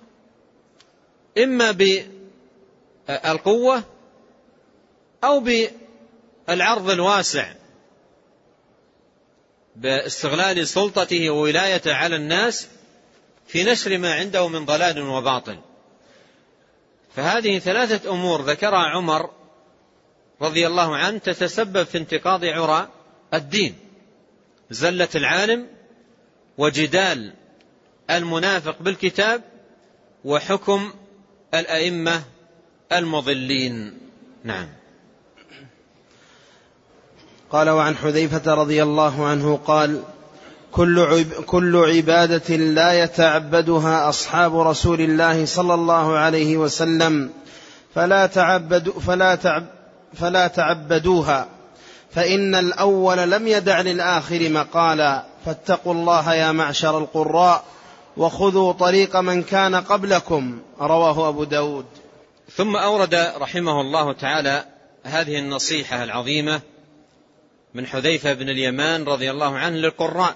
إما بالقوة أو بالعرض الواسع، باستغلال سلطته وولايته على الناس في نشر ما عنده من ضلال وباطل. فهذه ثلاثة أمور ذكرها عمر رضي الله عنه تتسبب في انتقاض عرى الدين، زلة العالم وجدال المنافق بالكتاب وحكم الأئمة المضلين. نعم. قال: وعن حذيفة رضي الله عنه قال: كل عبادة لا يتعبدها أصحاب رسول الله صلى الله عليه وسلم فلا تعبدوها، فإن الأول لم يدع للآخر مقالا، فاتقوا الله يا معشر القراء وخذوا طريق من كان قبلكم. رواه أبو داود. ثم أورد رحمه الله تعالى هذه النصيحة العظيمة من حذيفة بن اليمان رضي الله عنه للقراء،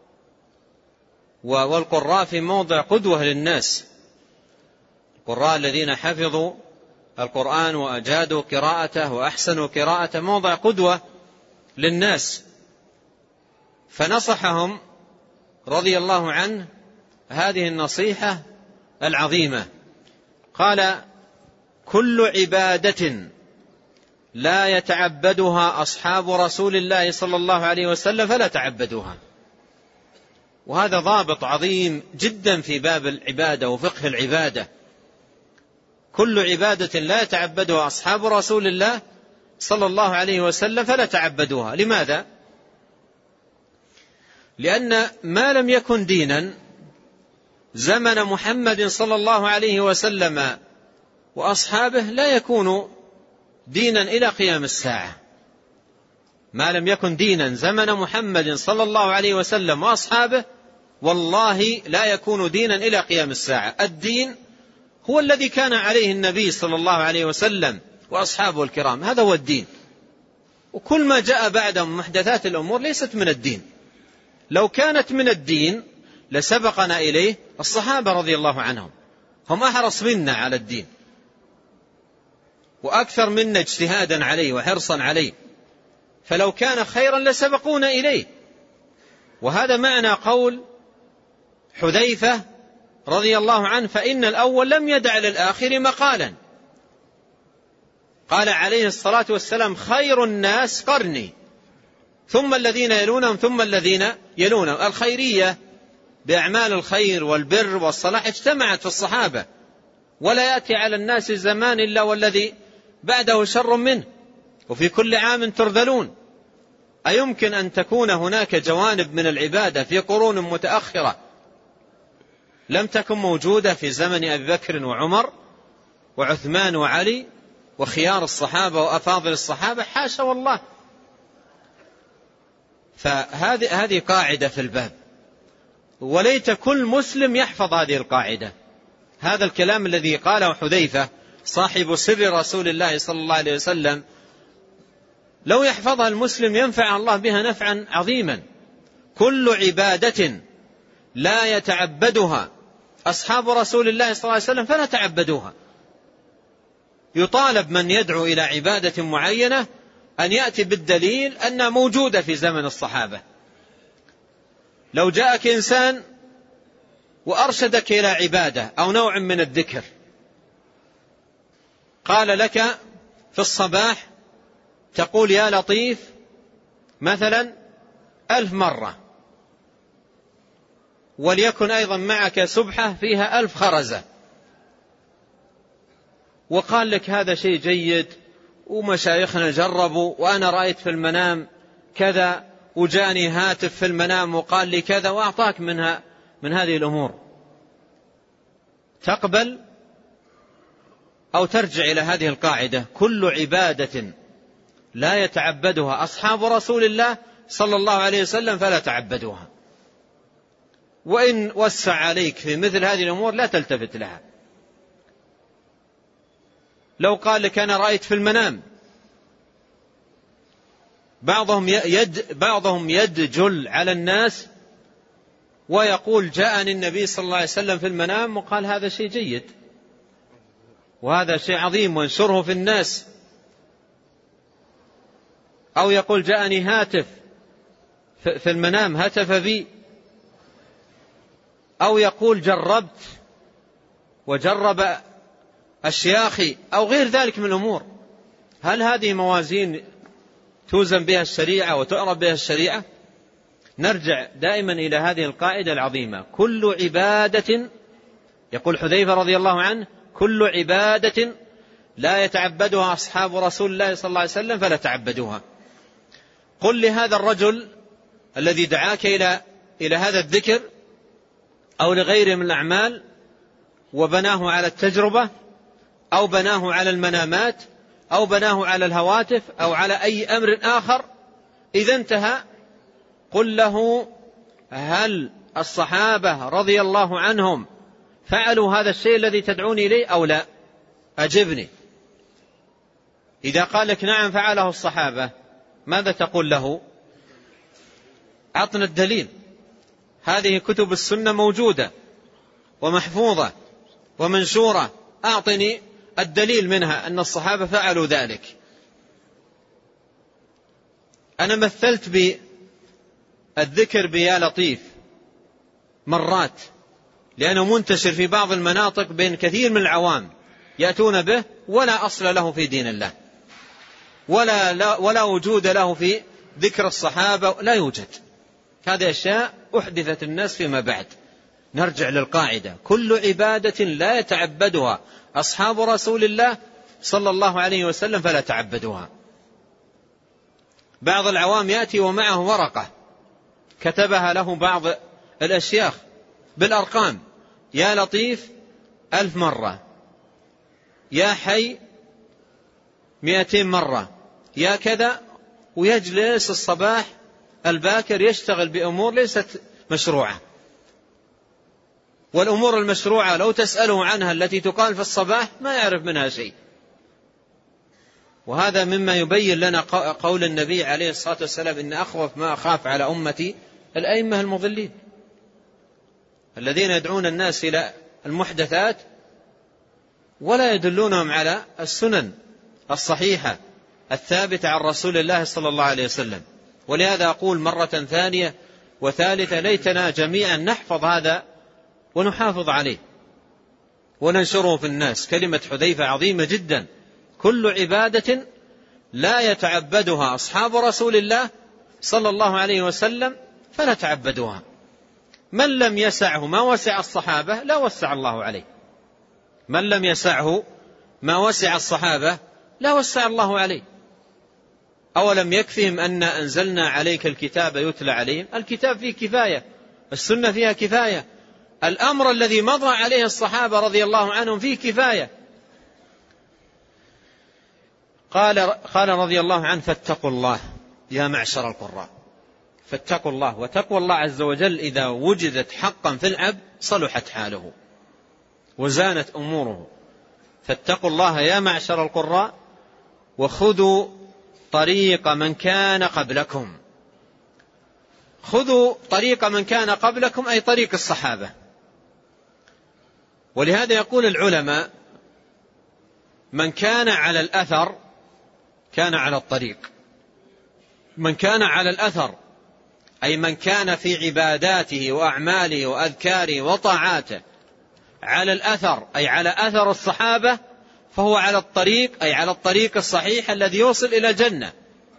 والقراء في موضع قدوة للناس، القراء الذين حفظوا القرآن وأجادوا قراءته وأحسنوا قراءته موضع قدوة للناس، فنصحهم رضي الله عنه هذه النصيحة العظيمة. قال: كل عبادة لا يتعبدها أصحاب رسول الله صلى الله عليه وسلم فلا تعبدوها. وهذا ضابط عظيم جدا في باب العبادة وفقه العبادة. كل عبادة لا يتعبدها أصحاب رسول الله صلى الله عليه وسلم فلا تعبدوها. لماذا؟ لأن ما لم يكن دينا زمن محمد صلى الله عليه وسلم وأصحابه لا يكون دينا إلى قيام الساعة. ما لم يكن دينا زمن محمد صلى الله عليه وسلم وأصحابه والله لا يكون دينا إلى قيام الساعة. الدين هو الذي كان عليه النبي صلى الله عليه وسلم وأصحابه الكرام، هذا هو الدين. وكل ما جاء بعدهم محدثات الأمور ليست من الدين. لو كانت من الدين لسبقنا إليه الصحابة رضي الله عنهم، هم أحرص منا على الدين وأكثر منا اجتهادا عليه وحرصا عليه، فلو كان خيرا لسبقونا إليه. وهذا معنى قول حذيفة رضي الله عنه: فإن الأول لم يدع للآخر مقالا. قال عليه الصلاة والسلام: خير الناس قرني ثم الذين يلونهم ثم الذين يلونهم. الخيرية بأعمال الخير والبر والصلاح اجتمعت في الصحابة، ولا يأتي على الناس زمان إلا والذي بعده شر منه، وفي كل عام ترذلون. أيمكن أن تكون هناك جوانب من العبادة في قرون متأخرة لم تكن موجودة في زمن أبي بكر وعمر وعثمان وعلي وخيار الصحابة وأفاضل الصحابة؟ حاشا والله. فهذه قاعدة في الباب، وليت كل مسلم يحفظ هذه القاعدة. هذا الكلام الذي قاله حذيفة صاحب سر رسول الله صلى الله عليه وسلم لو يحفظها المسلم ينفع الله بها نفعا عظيما. كل عبادة لا يتعبدها أصحاب رسول الله صلى الله عليه وسلم فلا تعبدوها. يطالب من يدعو إلى عبادة معينة أن يأتي بالدليل أنها موجودة في زمن الصحابة. لو جاءك إنسان وأرشدك إلى عبادة أو نوع من الذكر، قال لك في الصباح تقول يا لطيف مثلا 1000 مرة، وليكن أيضا معك سبحة فيها 1000 خرزة، وقال لك هذا شيء جيد ومشايخنا جربوا وأنا رأيت في المنام كذا وجاني هاتف في المنام وقال لي كذا وأعطاك من هذه الأمور، تقبل أو ترجع إلى هذه القاعدة: كل عبادة لا يتعبدها أصحاب رسول الله صلى الله عليه وسلم فلا تعبدوها. وإن وسع عليك في مثل هذه الأمور لا تلتفت لها. لو قال لك أنا رأيت في المنام، بعضهم يدجل على الناس ويقول جاءني النبي صلى الله عليه وسلم في المنام وقال هذا شيء جيد وهذا شيء عظيم وانشره في الناس، أو يقول جاءني هاتف في المنام هتف بي، أو يقول جربت وجرب أشياخي أو غير ذلك من الأمور. هل هذه موازين توزن بها الشريعة وتعرف بها الشريعة؟ نرجع دائما إلى هذه القاعدة العظيمة: كل عبادة، يقول حذيفة رضي الله عنه، كل عبادة لا يتعبدها أصحاب رسول الله صلى الله عليه وسلم فلا تعبدوها. قل لهذا الرجل الذي دعاك إلى هذا الذكر أو لغيره من الأعمال وبناه على التجربة أو بناه على المنامات أو بناه على الهواتف أو على أي أمر آخر، إذا انتهى قل له: هل الصحابة رضي الله عنهم فعلوا هذا الشيء الذي تدعوني إليه أو لا؟ أجبني. إذا قال لك نعم فعله الصحابة، ماذا تقول له؟ أعطنا الدليل. هذه كتب السنة موجودة ومحفوظة ومنشورة، أعطني الدليل منها أن الصحابة فعلوا ذلك. أنا مثلت بالذكر بيا لطيف مرات، لأنه منتشر في بعض المناطق بين كثير من العوام يأتون به ولا أصل له في دين الله، ولا وجود له في ذكر الصحابة، لا يوجد. هذه أشياء أحدثت الناس فيما بعد. نرجع للقاعدة: كل عبادة لا يتعبدها أصحاب رسول الله صلى الله عليه وسلم فلا تعبدوها. بعض العوام يأتي ومعه ورقة كتبها له بعض الأشياخ بالأرقام: يا لطيف 1000 مرة، يا حي 200 مرة، يا كذا، ويجلس الصباح الباكر يشتغل بأمور ليست مشروعة. والأمور المشروعة لو تسأله عنها التي تقال في الصباح ما يعرف منها شيء. وهذا مما يبين لنا قول النبي عليه الصلاة والسلام: إن أخوف ما أخاف على أمتي الأئمة المضلين، الذين يدعون الناس إلى المحدثات ولا يدلونهم على السنن الصحيحة الثابتة عن رسول الله صلى الله عليه وسلم. ولهذا أقول مرة ثانية وثالثة: ليتنا جميعا نحفظ هذا ونحافظ عليه وننشره في الناس. كلمة حذيفة عظيمة جدا: كل عبادة لا يتعبدها أصحاب رسول الله صلى الله عليه وسلم فلا تعبدوها. من لم يسعه ما وسع الصحابة لا وسع الله عليه. من لم يسعه ما وسع الصحابة لا وسع الله عليه. أولم يكفهم أن أنزلنا عليك الكتاب يتلى عليهم؟ الكتاب فيه كفاية، السنة فيها كفاية، الأمر الذي مضى عليه الصحابة رضي الله عنهم فيه كفاية. قال رضي الله عنه: فاتقوا الله يا معشر القراء. فاتقوا الله، وتقوى الله عز وجل إذا وجدت حقا في العبد صلحت حاله وزانت أموره. فاتقوا الله يا معشر القراء وخذوا طريق من كان قبلكم. خذوا طريق من كان قبلكم أي طريق الصحابة. ولهذا يقول العلماء: من كان على الأثر كان على الطريق. من كان على الأثر أي من كان في عباداته وأعماله وأذكاره وطاعاته على الأثر أي على أثر الصحابة، فهو على الطريق أي على الطريق الصحيح الذي يوصل إلى الجنة.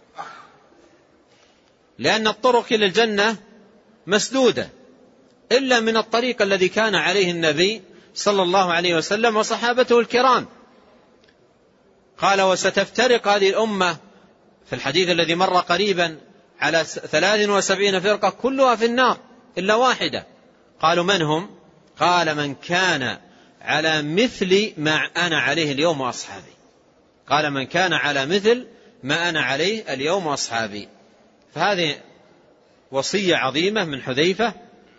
لأن الطرق إلى الجنة مسدودة إلا من الطريق الذي كان عليه النبي صلى الله عليه وسلم وصحابته الكرام. قال: وستفترق هذه الأمة في الحديث الذي مر قريبا على 73 فرقة كلها في النار إلا واحدة. قالوا: من هم؟ قال: من كان على مثل ما أنا عليه اليوم وأصحابي. قال: من كان على مثل ما أنا عليه اليوم وأصحابي. فهذه وصية عظيمة من حذيفة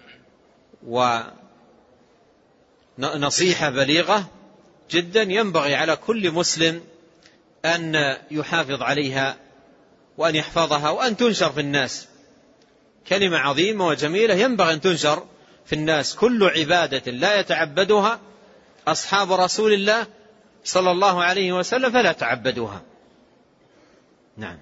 ونصيحة بليغة جدا ينبغي على كل مسلم أن يحافظ عليها وأن يحفظها وأن تنشر في الناس. كلمة عظيمة وجميلة ينبغي أن تنشر في الناس: كل عبادة لا يتعبدها أصحاب رسول الله صلى الله عليه وسلم فلا تعبدوها. نعم.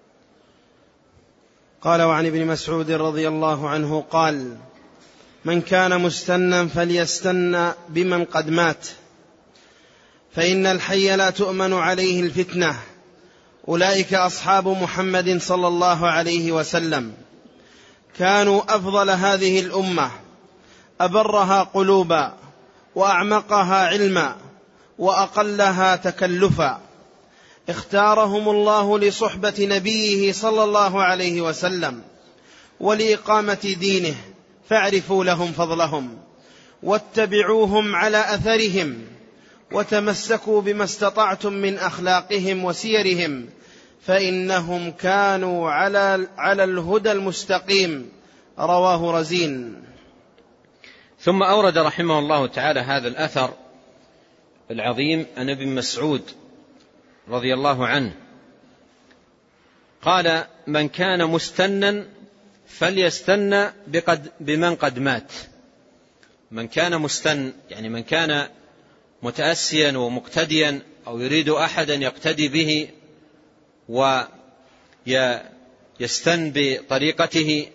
قال: وعن ابن مسعود رضي الله عنه قال: من كان مستنا فليستن بمن قد مات، فإن الحي لا تؤمن عليه الفتنة، أولئك أصحاب محمد صلى الله عليه وسلم، كانوا أفضل هذه الأمة، أبرها قلوبا، وأعمقها علما، وأقلها تكلفا. اختارهم الله لصحبة نبيه صلى الله عليه وسلم ولإقامة دينه، فاعرفوا لهم فضلهم واتبعوهم على أثرهم، وتمسكوا بما استطعتم من أخلاقهم وسيرهم، فإنهم كانوا على الهدى المستقيم. رواه رزين. ثم أورد رحمه الله تعالى هذا الأثر العظيم عن ابن مسعود رضي الله عنه قال: من كان مستنا فليستن بمن قد مات. من كان مستن يعني من كان متأسيا ومقتديا أو يريد أحدا يقتدي به ويستن بطريقته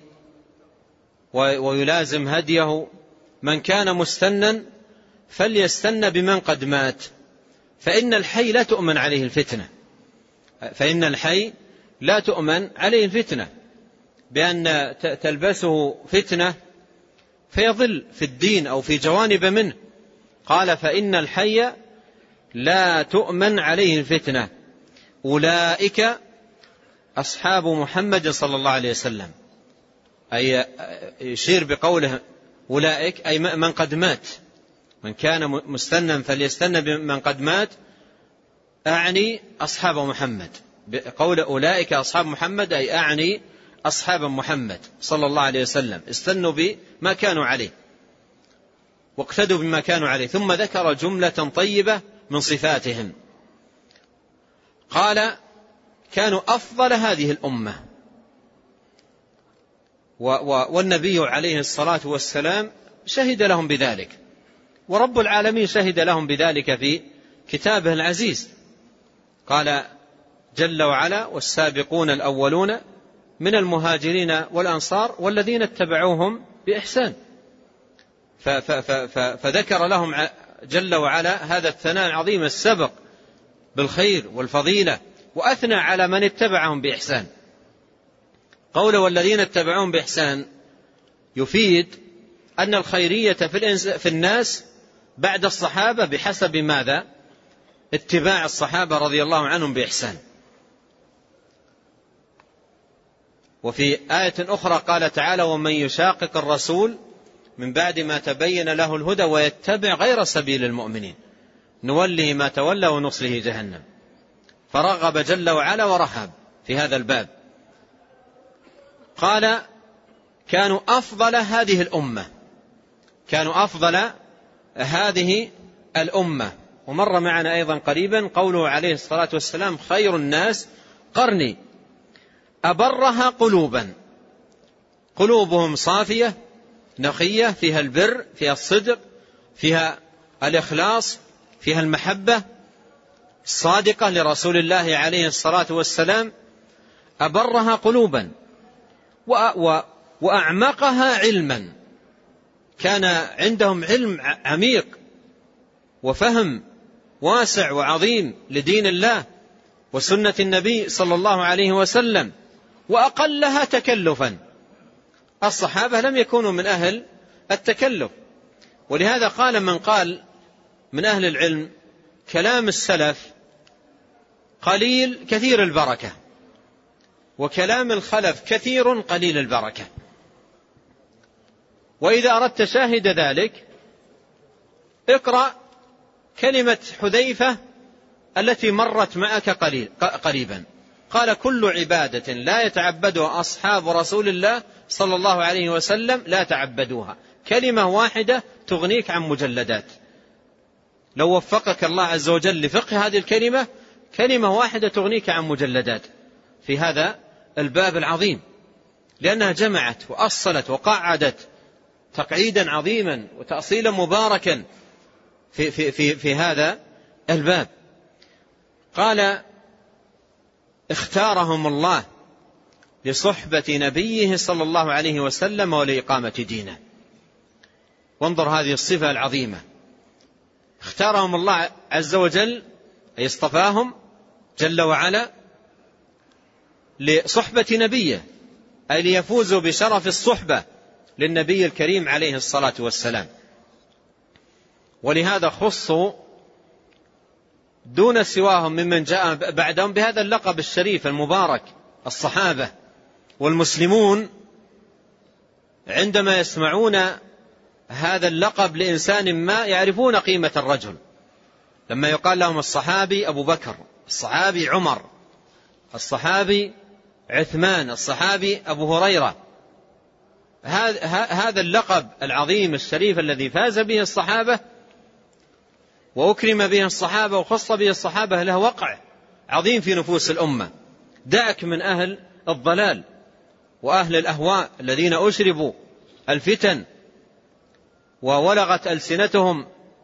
ويلازم هديه، من كان مستنا فليستن بمن قد مات، فإن الحي لا تؤمن عليه الفتنة. فإن الحي لا تؤمن عليه الفتنة بأن تلبسه فتنة فيضل في الدين أو في جوانب منه. قال: فإن الحي لا تؤمن عليه الفتنة. أولئك أصحاب محمد صلى الله عليه وسلم، أي يشير بقوله أولئك أي من قد مات. من كان مستنا فليستن بمن قد مات، أعني أصحاب محمد. بقول أولئك أصحاب محمد أي أعني أصحاب محمد صلى الله عليه وسلم، استنوا بما كانوا عليه واقتدوا بما كانوا عليه. ثم ذكر جملة طيبة من صفاتهم، قال: كانوا أفضل هذه الأمة. والنبي عليه الصلاة والسلام شهد لهم بذلك، ورب العالمين شهد لهم بذلك في كتابه العزيز. قال جل وعلا: والسابقون الأولون من المهاجرين والأنصار والذين اتبعوهم بإحسان. فذكر لهم جل وعلا هذا الثناء العظيم السبق بالخير والفضيلة، وأثنى على من اتبعهم بإحسان. قول والذين اتبعوهم بإحسان يفيد أن الخيرية في الناس بعد الصحابة بحسب ماذا؟ اتباع الصحابة رضي الله عنهم بإحسان. وفي آية أخرى قال تعالى: ومن يشاقق الرسول من بعد ما تبين له الهدى ويتبع غير سبيل المؤمنين نوله ما تولى ونصله جهنم. فرغب جل وعلا ورهب في هذا الباب. قال: كانوا أفضل هذه الأمة، كانوا أفضل هذه الأمة. ومر معنا أيضا قريبا قوله عليه الصلاة والسلام: خير الناس قرني، أبرها قلوبا، قلوبهم صافية نقية، فيها البر، فيها الصدق، فيها الإخلاص، فيها المحبة الصادقة لرسول الله عليه الصلاة والسلام. أبرها قلوبا وأعمقها علما، كان عندهم علم عميق وفهم واسع وعظيم لدين الله وسنة النبي صلى الله عليه وسلم، وأقلها تكلفا. الصحابة لم يكونوا من أهل التكلف، ولهذا قال من قال من أهل العلم: كلام السلف قليل كثير البركة، وكلام الخلف كثير قليل البركة. وإذا أردت شاهد ذلك اقرأ كلمة حذيفة التي مرت معك قريبا. قال: كل عبادة لا يتعبدها أصحاب رسول الله صلى الله عليه وسلم لا تعبدوها. كلمة واحدة تغنيك عن مجلدات. لو وفقك الله عز وجل لفقه هذه الكلمة، كلمة واحدة تغنيك عن مجلدات في هذا الباب العظيم، لأنها جمعت وأصلت وقعدت تقعيدا عظيما وتأصيلا مباركا في هذا الباب. قال: اختارهم الله لصحبة نبيه صلى الله عليه وسلم ولإقامة دينه. وانظر هذه الصفة العظيمة، اختارهم الله عز وجل، أي اصطفاهم جل وعلا لصحبة نبيه، أي ليفوزوا بشرف الصحبة للنبي الكريم عليه الصلاة والسلام. ولهذا خصوا دون سواهم ممن جاء بعدهم بهذا اللقب الشريف المبارك الصحابة. والمسلمون عندما يسمعون هذا اللقب لإنسان ما يعرفون قيمة الرجل، لما يقال لهم الصحابي أبو بكر، الصحابي عمر، الصحابي عثمان، الصحابي أبو هريرة، هذا اللقب العظيم الشريف الذي فاز به الصحابة وأكرم به الصحابة وخص به الصحابة له وقع عظيم في نفوس الأمة. دعك من أهل الضلال وأهل الأهواء الذين أشربوا الفتن وولغت ألسنتهم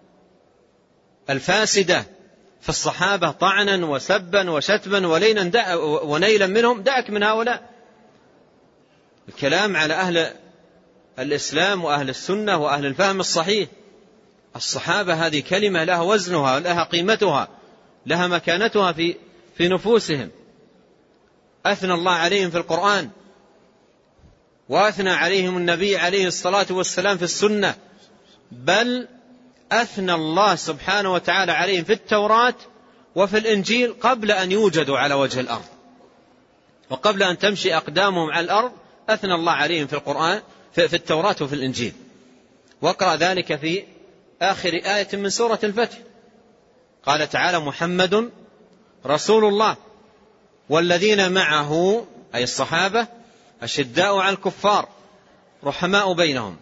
الفاسدة في الصحابة طعنا وسبا وشتما ونيلا منهم. دعك من هؤلاء. الكلام على أهل الإسلام وأهل السنة وأهل الفهم الصحيح. الصحابة هذه كلمة لها وزنها، لها قيمتها، لها مكانتها في نفوسهم. أثنى الله عليهم في القرآن، وأثنى عليهم النبي عليه الصلاة والسلام في السنة، بل أثنى الله سبحانه وتعالى عليهم في التوراة وفي الإنجيل قبل أن يوجدوا على وجه الأرض، وقبل أن تمشي أقدامهم على الأرض أثنى الله عليهم في القرآن في التوراة وفي الإنجيل. واقرأ ذلك في آخر آية من سورة الفتح. قال تعالى: محمد رسول الله والذين معه، أي الصحابة، أشداء على الكفار رحماء بينهم،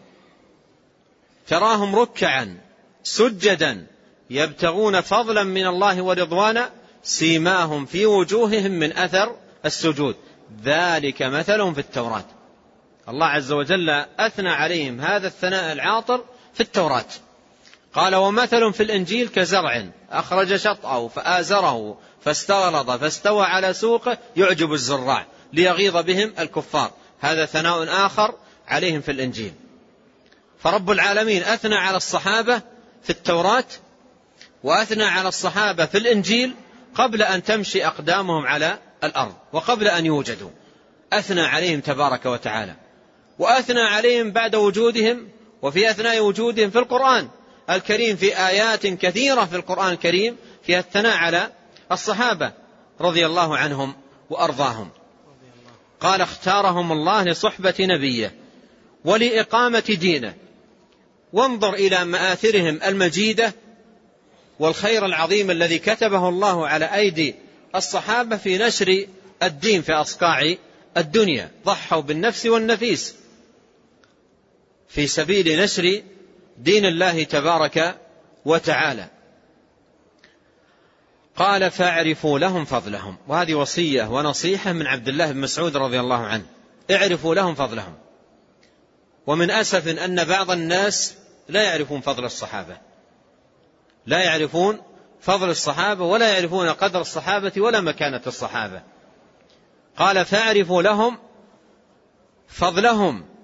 تراهم ركعا سجدا يبتغون فضلا من الله ورضوانا، سيماهم في وجوههم من أثر السجود، ذلك مثلهم في التوراة. الله عز وجل أثنى عليهم هذا الثناء العاطر في التوراة. قال: ومثل في الإنجيل كزرع أخرج شطأه فآزره فاستغلظ فاستوى على سوقه يعجب الزراع ليغيظ بهم الكفار. هذا ثناء آخر عليهم في الإنجيل. فرب العالمين أثنى على الصحابة في التوراة وأثنى على الصحابة في الإنجيل قبل أن تمشي أقدامهم على الأرض وقبل أن يوجدوا. أثنى عليهم تبارك وتعالى، وأثنى عليهم بعد وجودهم وفي أثناء وجودهم في القرآن الكريم، في آيات كثيرة في القرآن الكريم فيها الثناء على الصحابة رضي الله عنهم وأرضاهم. قال: اختارهم الله لصحبة نبيه ولإقامة دينه. وانظر إلى مآثرهم المجيدة والخير العظيم الذي كتبه الله على أيدي الصحابة في نشر الدين في أصقاع الدنيا. ضحوا بالنفس والنفيس في سبيل نشر دين الله تبارك وتعالى. قال: فاعرفوا لهم فضلهم. وهذه وصية ونصيحة من عبد الله بن مسعود رضي الله عنه. اعرفوا لهم فضلهم. ومن أسف أن بعض الناس لا يعرفون فضل الصحابة، لا يعرفون فضل الصحابة ولا يعرفون قدر الصحابة ولا مكانة الصحابة. قال: فاعرفوا لهم فضلهم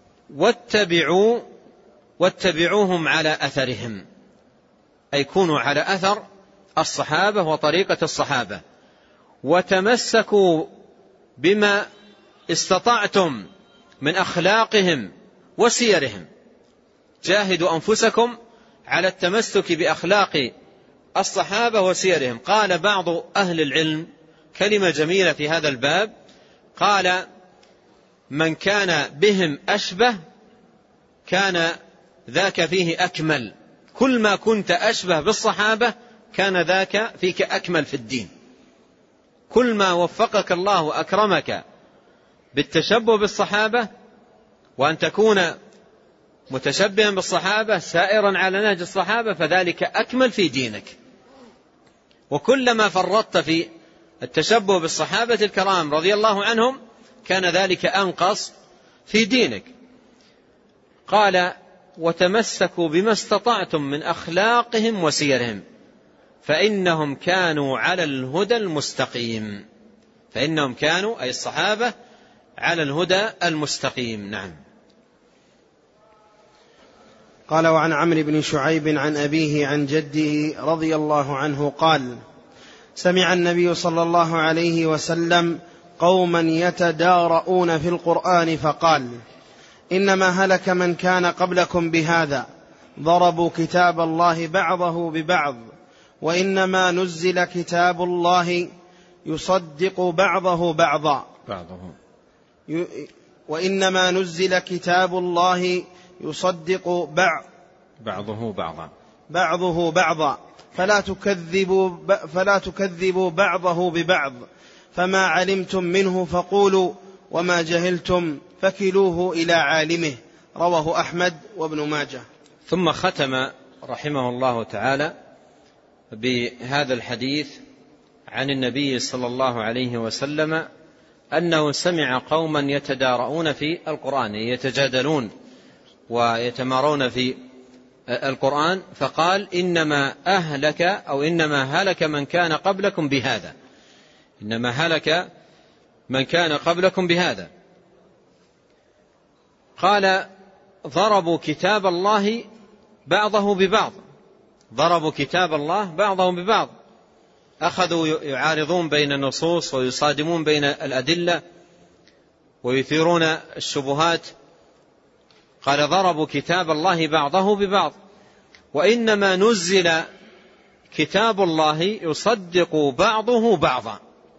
واتبعوهم على أثرهم، أي كونوا على أثر الصحابة وطريقة الصحابة، وتمسكوا بما استطعتم من أخلاقهم وسيرهم. جاهدوا أنفسكم على التمسك بأخلاق الصحابة وسيرهم. قال بعض أهل العلم كلمة جميلة في هذا الباب، قال: من كان بهم أشبه كان ذاك فيه أكمل. كل ما كنت أشبه بالصحابة كان ذاك فيك أكمل في الدين. كل ما وفقك الله وأكرمك بالتشبه بالصحابة وأن تكون متشبها بالصحابة سائرا على نهج الصحابة فذلك أكمل في دينك. وكلما فرطت في التشبه بالصحابة الكرام رضي الله عنهم كان ذلك أنقص في دينك. قال: وتمسكوا بما استطعتم من أخلاقهم وسيرهم فإنهم كانوا على الهدى المستقيم. فإنهم كانوا، أي الصحابة، على الهدى المستقيم. نعم. قال: وعن عمرو بن شعيب عن أبيه عن جده رضي الله عنه قال: سمع النبي صلى الله عليه وسلم قوما يتدارؤون في القرآن فقال: إنما هلك من كان قبلكم بهذا، ضربوا كتاب الله بعضه ببعض، وإنما نزل كتاب الله يصدق بعضه بعضا وإنما نزل كتاب الله يصدق بعضه بعضا فلا تكذبوا بعضه ببعض، فما علمتم منه فقولوا، وما جهلتم فكلوه إلى عالمه. رواه أحمد وابن ماجه. ثم ختم رحمه الله تعالى بهذا الحديث عن النبي صلى الله عليه وسلم أنه سمع قوما يتدارؤون في القرآن، يتجادلون ويتمارون في القرآن، فقال: إنما هلك من كان قبلكم بهذا، إنما هلك من كان قبلكم بهذا. قال: ضربوا كتاب الله بعضه ببعض، ضربوا كتاب الله بعضه ببعض، أخذوا يعارضون بين النصوص ويصادمون بين الأدلة ويثيرون الشبهات. قال: ضربوا كتاب الله بعضه ببعض، وإنما نزل كتاب الله يصدق بعضه بعضا.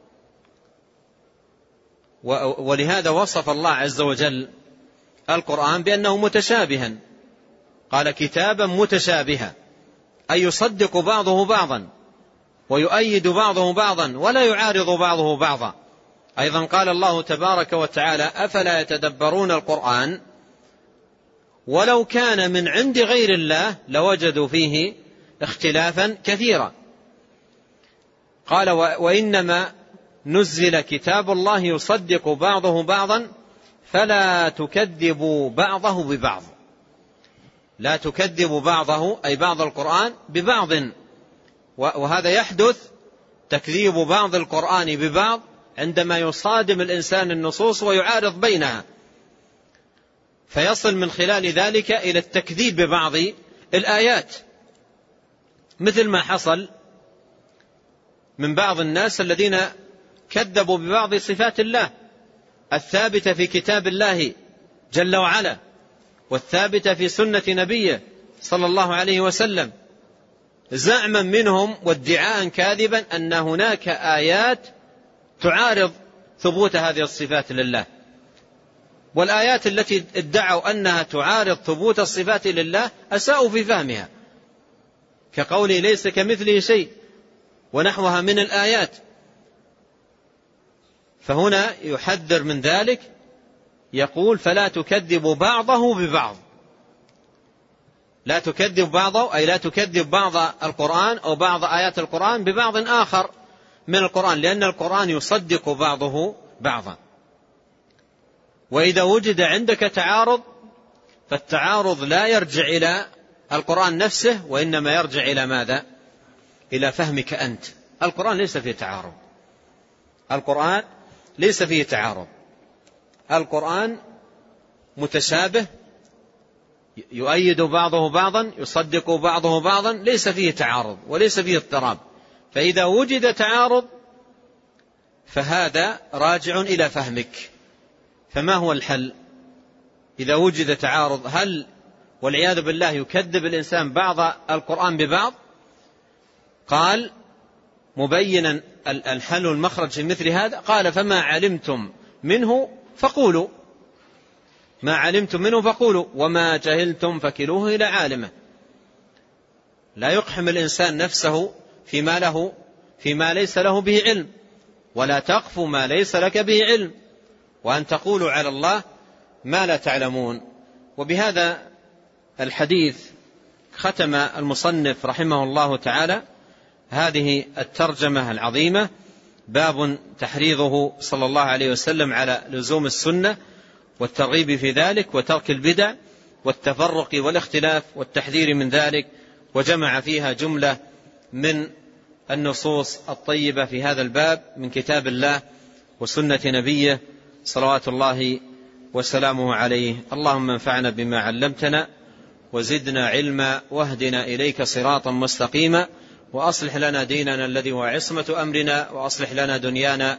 ولهذا وصف الله عز وجل القرآن بأنه متشابها، قال: كتابا متشابها، أي يصدق بعضه بعضا ويؤيد بعضه بعضا ولا يعارض بعضه بعضا. أيضا قال الله تبارك وتعالى: أفلا يتدبرون القرآن ولو كان من عند غير الله لوجدوا فيه اختلافا كثيرا. قال: وإنما نزل كتاب الله يصدق بعضه بعضا فلا تكذبوا بعضه ببعض. لا تكذبوا بعضه أي بعض القرآن ببعض، وهذا يحدث تكذيب بعض القرآن ببعض عندما يصادم الإنسان النصوص ويعارض بينها، فيصل من خلال ذلك إلى التكذيب ببعض الآيات، مثل ما حصل من بعض الناس الذين كذبوا ببعض صفات الله الثابتة في كتاب الله جل وعلا والثابتة في سنة نبيه صلى الله عليه وسلم، زعما منهم وادعاء كاذبا أن هناك آيات تعارض ثبوت هذه الصفات لله. والآيات التي ادعوا أنها تعارض ثبوت الصفات لله أساءوا في فهمها، كقوله: ليس كمثله شيء، ونحوها من الآيات. فهنا يحذر من ذلك، يقول: فلا تكذبوا بعضه ببعض. لا تكذب بعضه أي لا تكذب بعض القرآن أو بعض آيات القرآن ببعض آخر من القرآن، لأن القرآن يصدق بعضه بعضا. وإذا وجد عندك تعارض فالتعارض لا يرجع إلى القرآن نفسه، وإنما يرجع إلى ماذا؟ إلى فهمك أنت. القرآن ليس فيه تعارض، القرآن ليس فيه تعارض، القرآن متشابه يؤيد بعضه بعضا، يصدق بعضه بعضا، ليس فيه تعارض وليس فيه اضطراب. فإذا وجد تعارض فهذا راجع إلى فهمك. فما هو الحل إذا وجد تعارض؟ هل والعياذ بالله يكذب الإنسان بعض القرآن ببعض؟ قال مبينا الحل والمخرج في مثل هذا، قال: فما علمتم منه فقولوا، ما علمتم منه فقولوا، وما جهلتم فكلوه إلى عالمه. لا يقحم الإنسان نفسه فيما ليس له به علم، ولا تقف ما ليس لك به علم، وأن تقولوا على الله ما لا تعلمون. وبهذا الحديث ختم المصنف رحمه الله تعالى هذه الترجمة العظيمة، باب تحريضه صلى الله عليه وسلم على لزوم السنة والترغيب في ذلك وترك البدع والتفرق والاختلاف والتحذير من ذلك، وجمع فيها جملة من النصوص الطيبة في هذا الباب من كتاب الله وسنة نبيه صلوات الله وسلامه عليه. اللهم انفعنا بما علمتنا وزدنا علما واهدنا إليك صراطا مستقيما، وأصلح لنا ديننا الذي هو عصمة أمرنا، وأصلح لنا دنيانا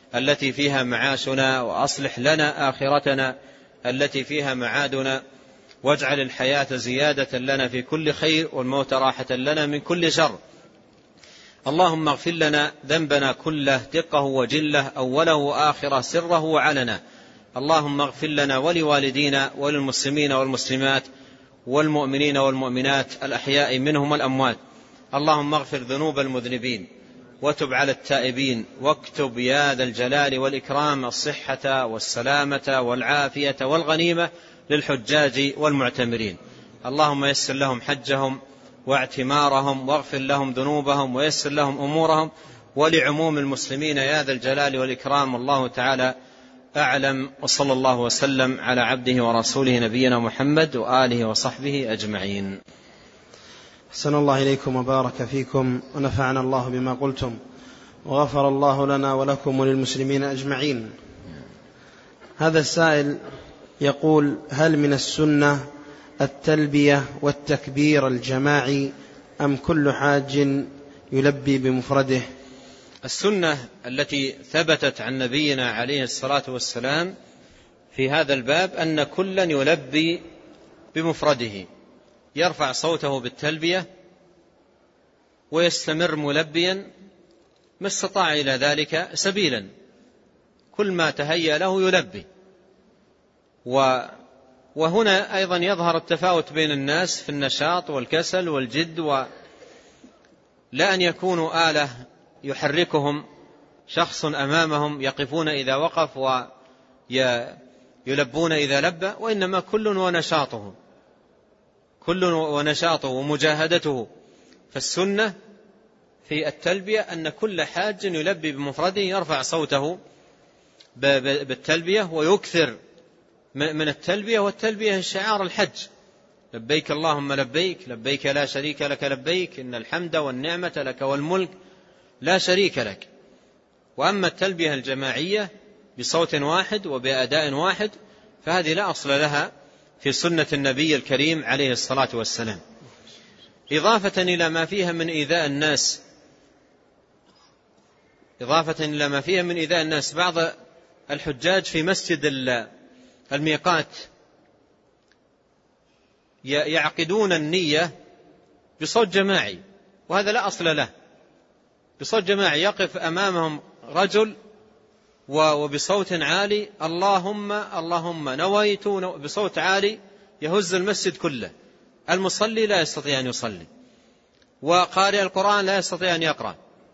التي فيها معاشنا، وأصلح لنا آخرتنا التي فيها معادنا، واجعل الحياة زيادة لنا في كل خير والموت راحة لنا من كل شر. اللهم اغفر لنا ذنبنا كله دقه وجله، أوله وآخره، سره وعلنا. اللهم اغفر لنا ولوالدينا وللمسلمين والمسلمات والمؤمنين والمؤمنات الأحياء منهم والأموات. اللهم اغفر ذنوب المذنبين وتب على التائبين، واكتب يا ذا الجلال والإكرام الصحة والسلامة والعافية والغنيمة للحجاج والمعتمرين. اللهم يسر لهم حجهم واعتمارهم، واغفر لهم ذنوبهم ويسر لهم أمورهم، ولعموم المسلمين يا ذا الجلال والإكرام. الله تعالى أعلم، وصلى الله وسلم على عبده ورسوله نبينا محمد وآله وصحبه أجمعين. أحسن الله إليكم وبارك فيكم، ونفعنا الله بما قلتم، وغفر الله لنا ولكم وللمسلمين أجمعين. هذا السائل يقول: هل من السنة التلبية والتكبير الجماعي أم كل حاج يلبي بمفرده؟ السنة التي ثبتت عن نبينا عليه الصلاة والسلام في هذا الباب أن كلا يلبي بمفرده، يرفع صوته بالتلبية ويستمر ملبيا ما استطاع إلى ذلك سبيلا، كل ما تهيأ له يلبي. وهنا أيضا يظهر التفاوت بين الناس في النشاط والكسل والجد، ولا أن يكونوا آلة يحركهم شخص أمامهم يقفون إذا وقف ويلبون إذا لبى، وإنما كل ونشاطه ومجاهدته. فالسنة في التلبية أن كل حاج يلبي بمفرده يرفع صوته بالتلبية ويكثر من التلبية. والتلبية شعار الحج: لبيك اللهم لبيك، لبيك لا شريك لك لبيك، إن الحمد والنعمة لك والملك لا شريك لك. وأما التلبية الجماعية بصوت واحد وبأداء واحد فهذه لا أصل لها في سنة النبي الكريم عليه الصلاة والسلام، إضافة إلى ما فيها من إيذاء الناس. بعض الحجاج في مسجد الميقات يعقدون النية بصوت جماعي، وهذا لا أصل له. بصوت جماعي يقف أمامهم رجل وبصوت عالي: اللهم اللهم نويت، بصوت عالي يهز المسجد كله. المصلي لا يستطيع أن يصلي، وقارئ القرآن لا يستطيع أن يقرأ،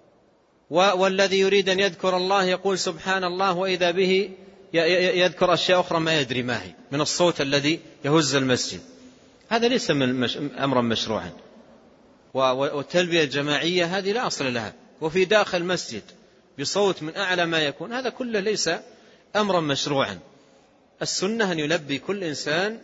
والذي يريد أن يذكر الله يقول سبحان الله، وإذا به يذكر أشياء أخرى ما يدري ما هي من الصوت الذي يهز المسجد. هذا ليس أمرا مشروعا. والتلبية الجماعية هذه لا أصل لها، وفي داخل المسجد بصوت من أعلى ما يكون، هذا كله ليس أمرا مشروعا. السنة أن يلبي كل إنسان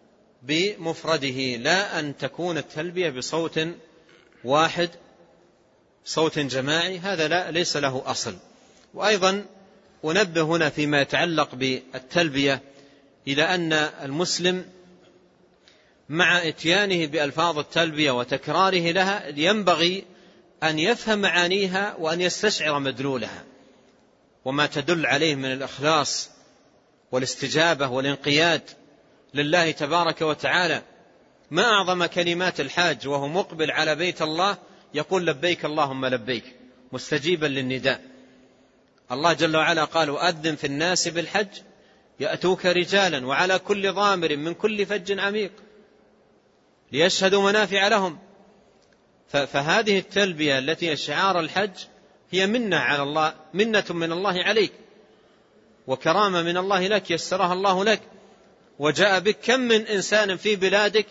بمفرده، لا أن تكون التلبية بصوت واحد، صوت جماعي، هذا ليس له أصل. وأيضا أنبه هنا فيما يتعلق بالتلبية إلى أن المسلم مع إتيانه بألفاظ التلبية وتكراره لها ينبغي أن يفهم معانيها وأن يستشعر مدلولها وما تدل عليه من الإخلاص والاستجابة والانقياد لله تبارك وتعالى. ما أعظم كلمات الحاج وهو مقبل على بيت الله يقول لبيك اللهم لبيك، مستجيبا للنداء. الله جل وعلا قال: وأذن في الناس بالحج يأتوك رجالا وعلى كل ضامر من كل فج عميق ليشهدوا منافع لهم. فهذه التلبية التي شعار الحج هي منة على الله، منة من الله عليك، وكرامة من الله لك يسرها الله لك. وجاء بك كم من إنسان في بلادك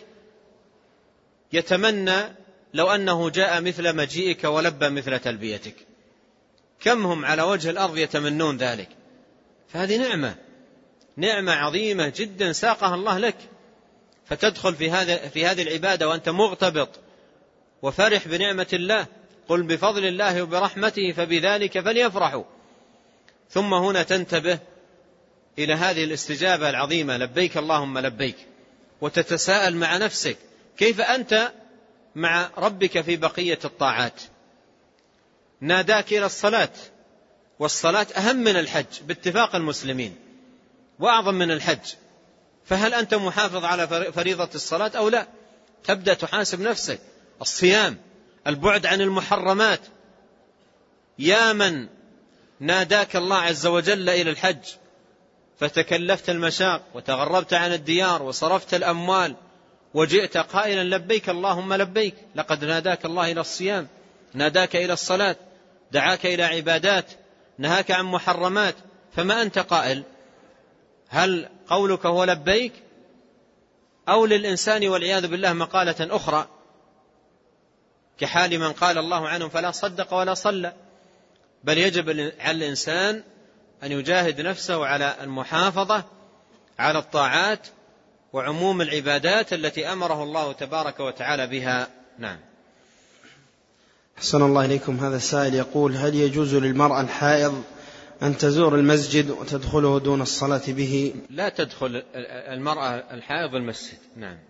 يتمنى لو أنه جاء مثل مجيئك ولبى مثل تلبيتك، كم هم على وجه الأرض يتمنون ذلك. فهذه نعمة عظيمة جدا ساقها الله لك، فتدخل في هذه العبادة وأنت مغتبط وفرح بنعمة الله. قل بفضل الله وبرحمته فبذلك فليفرحوا. ثم هنا تنتبه إلى هذه الاستجابة العظيمة: لبيك اللهم لبيك، وتتساءل مع نفسك كيف أنت مع ربك في بقية الطاعات. ناداك إلى الصلاة والصلاة أهم من الحج باتفاق المسلمين وأعظم من الحج، فهل أنت محافظ على فريضة الصلاة أو لا؟ تبدأ تحاسب نفسك. الصيام، البعد عن المحرمات. يا من ناداك الله عز وجل إلى الحج فتكلفت المشاق وتغربت عن الديار وصرفت الأموال وجئت قائلا لبيك اللهم لبيك، لقد ناداك الله إلى الصيام، ناداك إلى الصلاة، دعاك إلى عبادات، نهاك عن محرمات، فما أنت قائل؟ هل قولك هو لبيك، أو للإنسان والعياذ بالله مقالة أخرى كحال من قال الله عنهم فلا صدق ولا صلى؟ بل يجب على الإنسان أن يجاهد نفسه على المحافظة على الطاعات وعموم العبادات التي أمره الله تبارك وتعالى بها. نعم. أحسن الله إليكم. هذا السائل يقول: هل يجوز للمرأة الحائض أن تزور المسجد وتدخله دون الصلاة به؟ لا تدخل المرأة الحائض المسجد. نعم.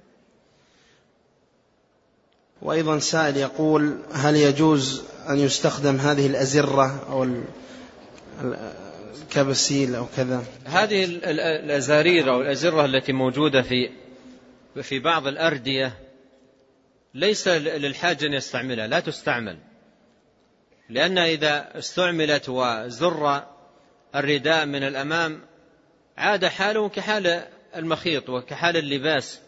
وأيضا سائل يقول: هل يجوز أن يستخدم هذه الأزرة أو الكبسيل أو كذا؟ هذه الأزارير أو الأزرة التي موجودة في بعض الأردية ليس للحاج أن يستعملها، لا تستعمل، لأن إذا استعملت وزر الرداء من الأمام عاد حاله كحال المخيط وكحال اللباس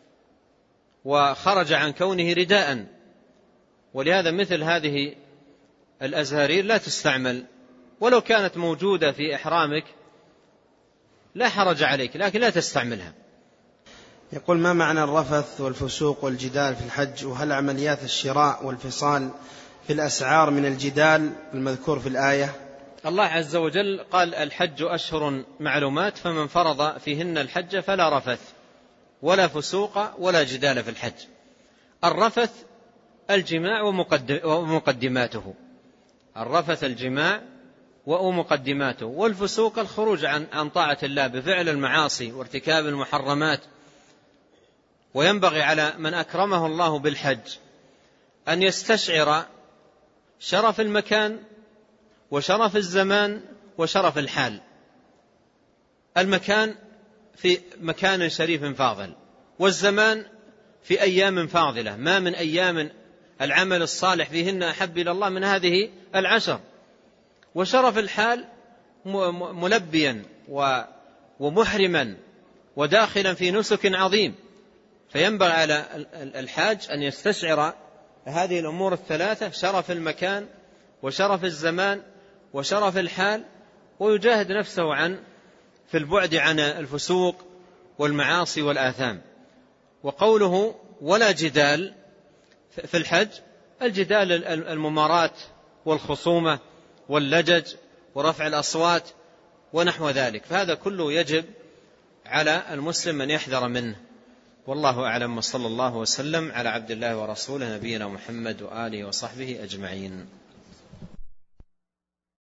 وخرج عن كونه رداء. ولهذا مثل هذه الأزهارير لا تستعمل، ولو كانت موجودة في إحرامك لا حرج عليك، لكن لا تستعملها. يقول: ما معنى الرفث والفسوق والجدال في الحج؟ وهل عمليات الشراء والفصال في الأسعار من الجدال المذكور في الآية؟ الله عز وجل قال: الحج أشهر معلومات، فمن فرض فيهن الحج فلا رفث ولا فسوق ولا جدال في الحج. الرفث الجماع ومقدماته، الرفث الجماع ومقدماته، والفسوق الخروج عن طاعة الله بفعل المعاصي وارتكاب المحرمات. وينبغي على من أكرمه الله بالحج أن يستشعر شرف المكان وشرف الزمان وشرف الحال. المكان في مكان شريف فاضل، والزمان في أيام فاضلة، ما من أيام العمل الصالح فيهن أحب إلى الله من هذه العشر. وشرف الحال ملبيا ومحرما وداخلا في نسك عظيم. فينبغي على الحاج أن يستشعر هذه الأمور الثلاثة: شرف المكان وشرف الزمان وشرف الحال، ويجاهد نفسه في البعد عن الفسوق والمعاصي والآثام. وقوله ولا جدال في الحج، الجدال الممارات والخصومة واللجج ورفع الأصوات ونحو ذلك، فهذا كله يجب على المسلم أن يحذر منه. والله أعلم، وصلى الله وسلم على عبد الله ورسوله نبينا محمد وآله وصحبه أجمعين.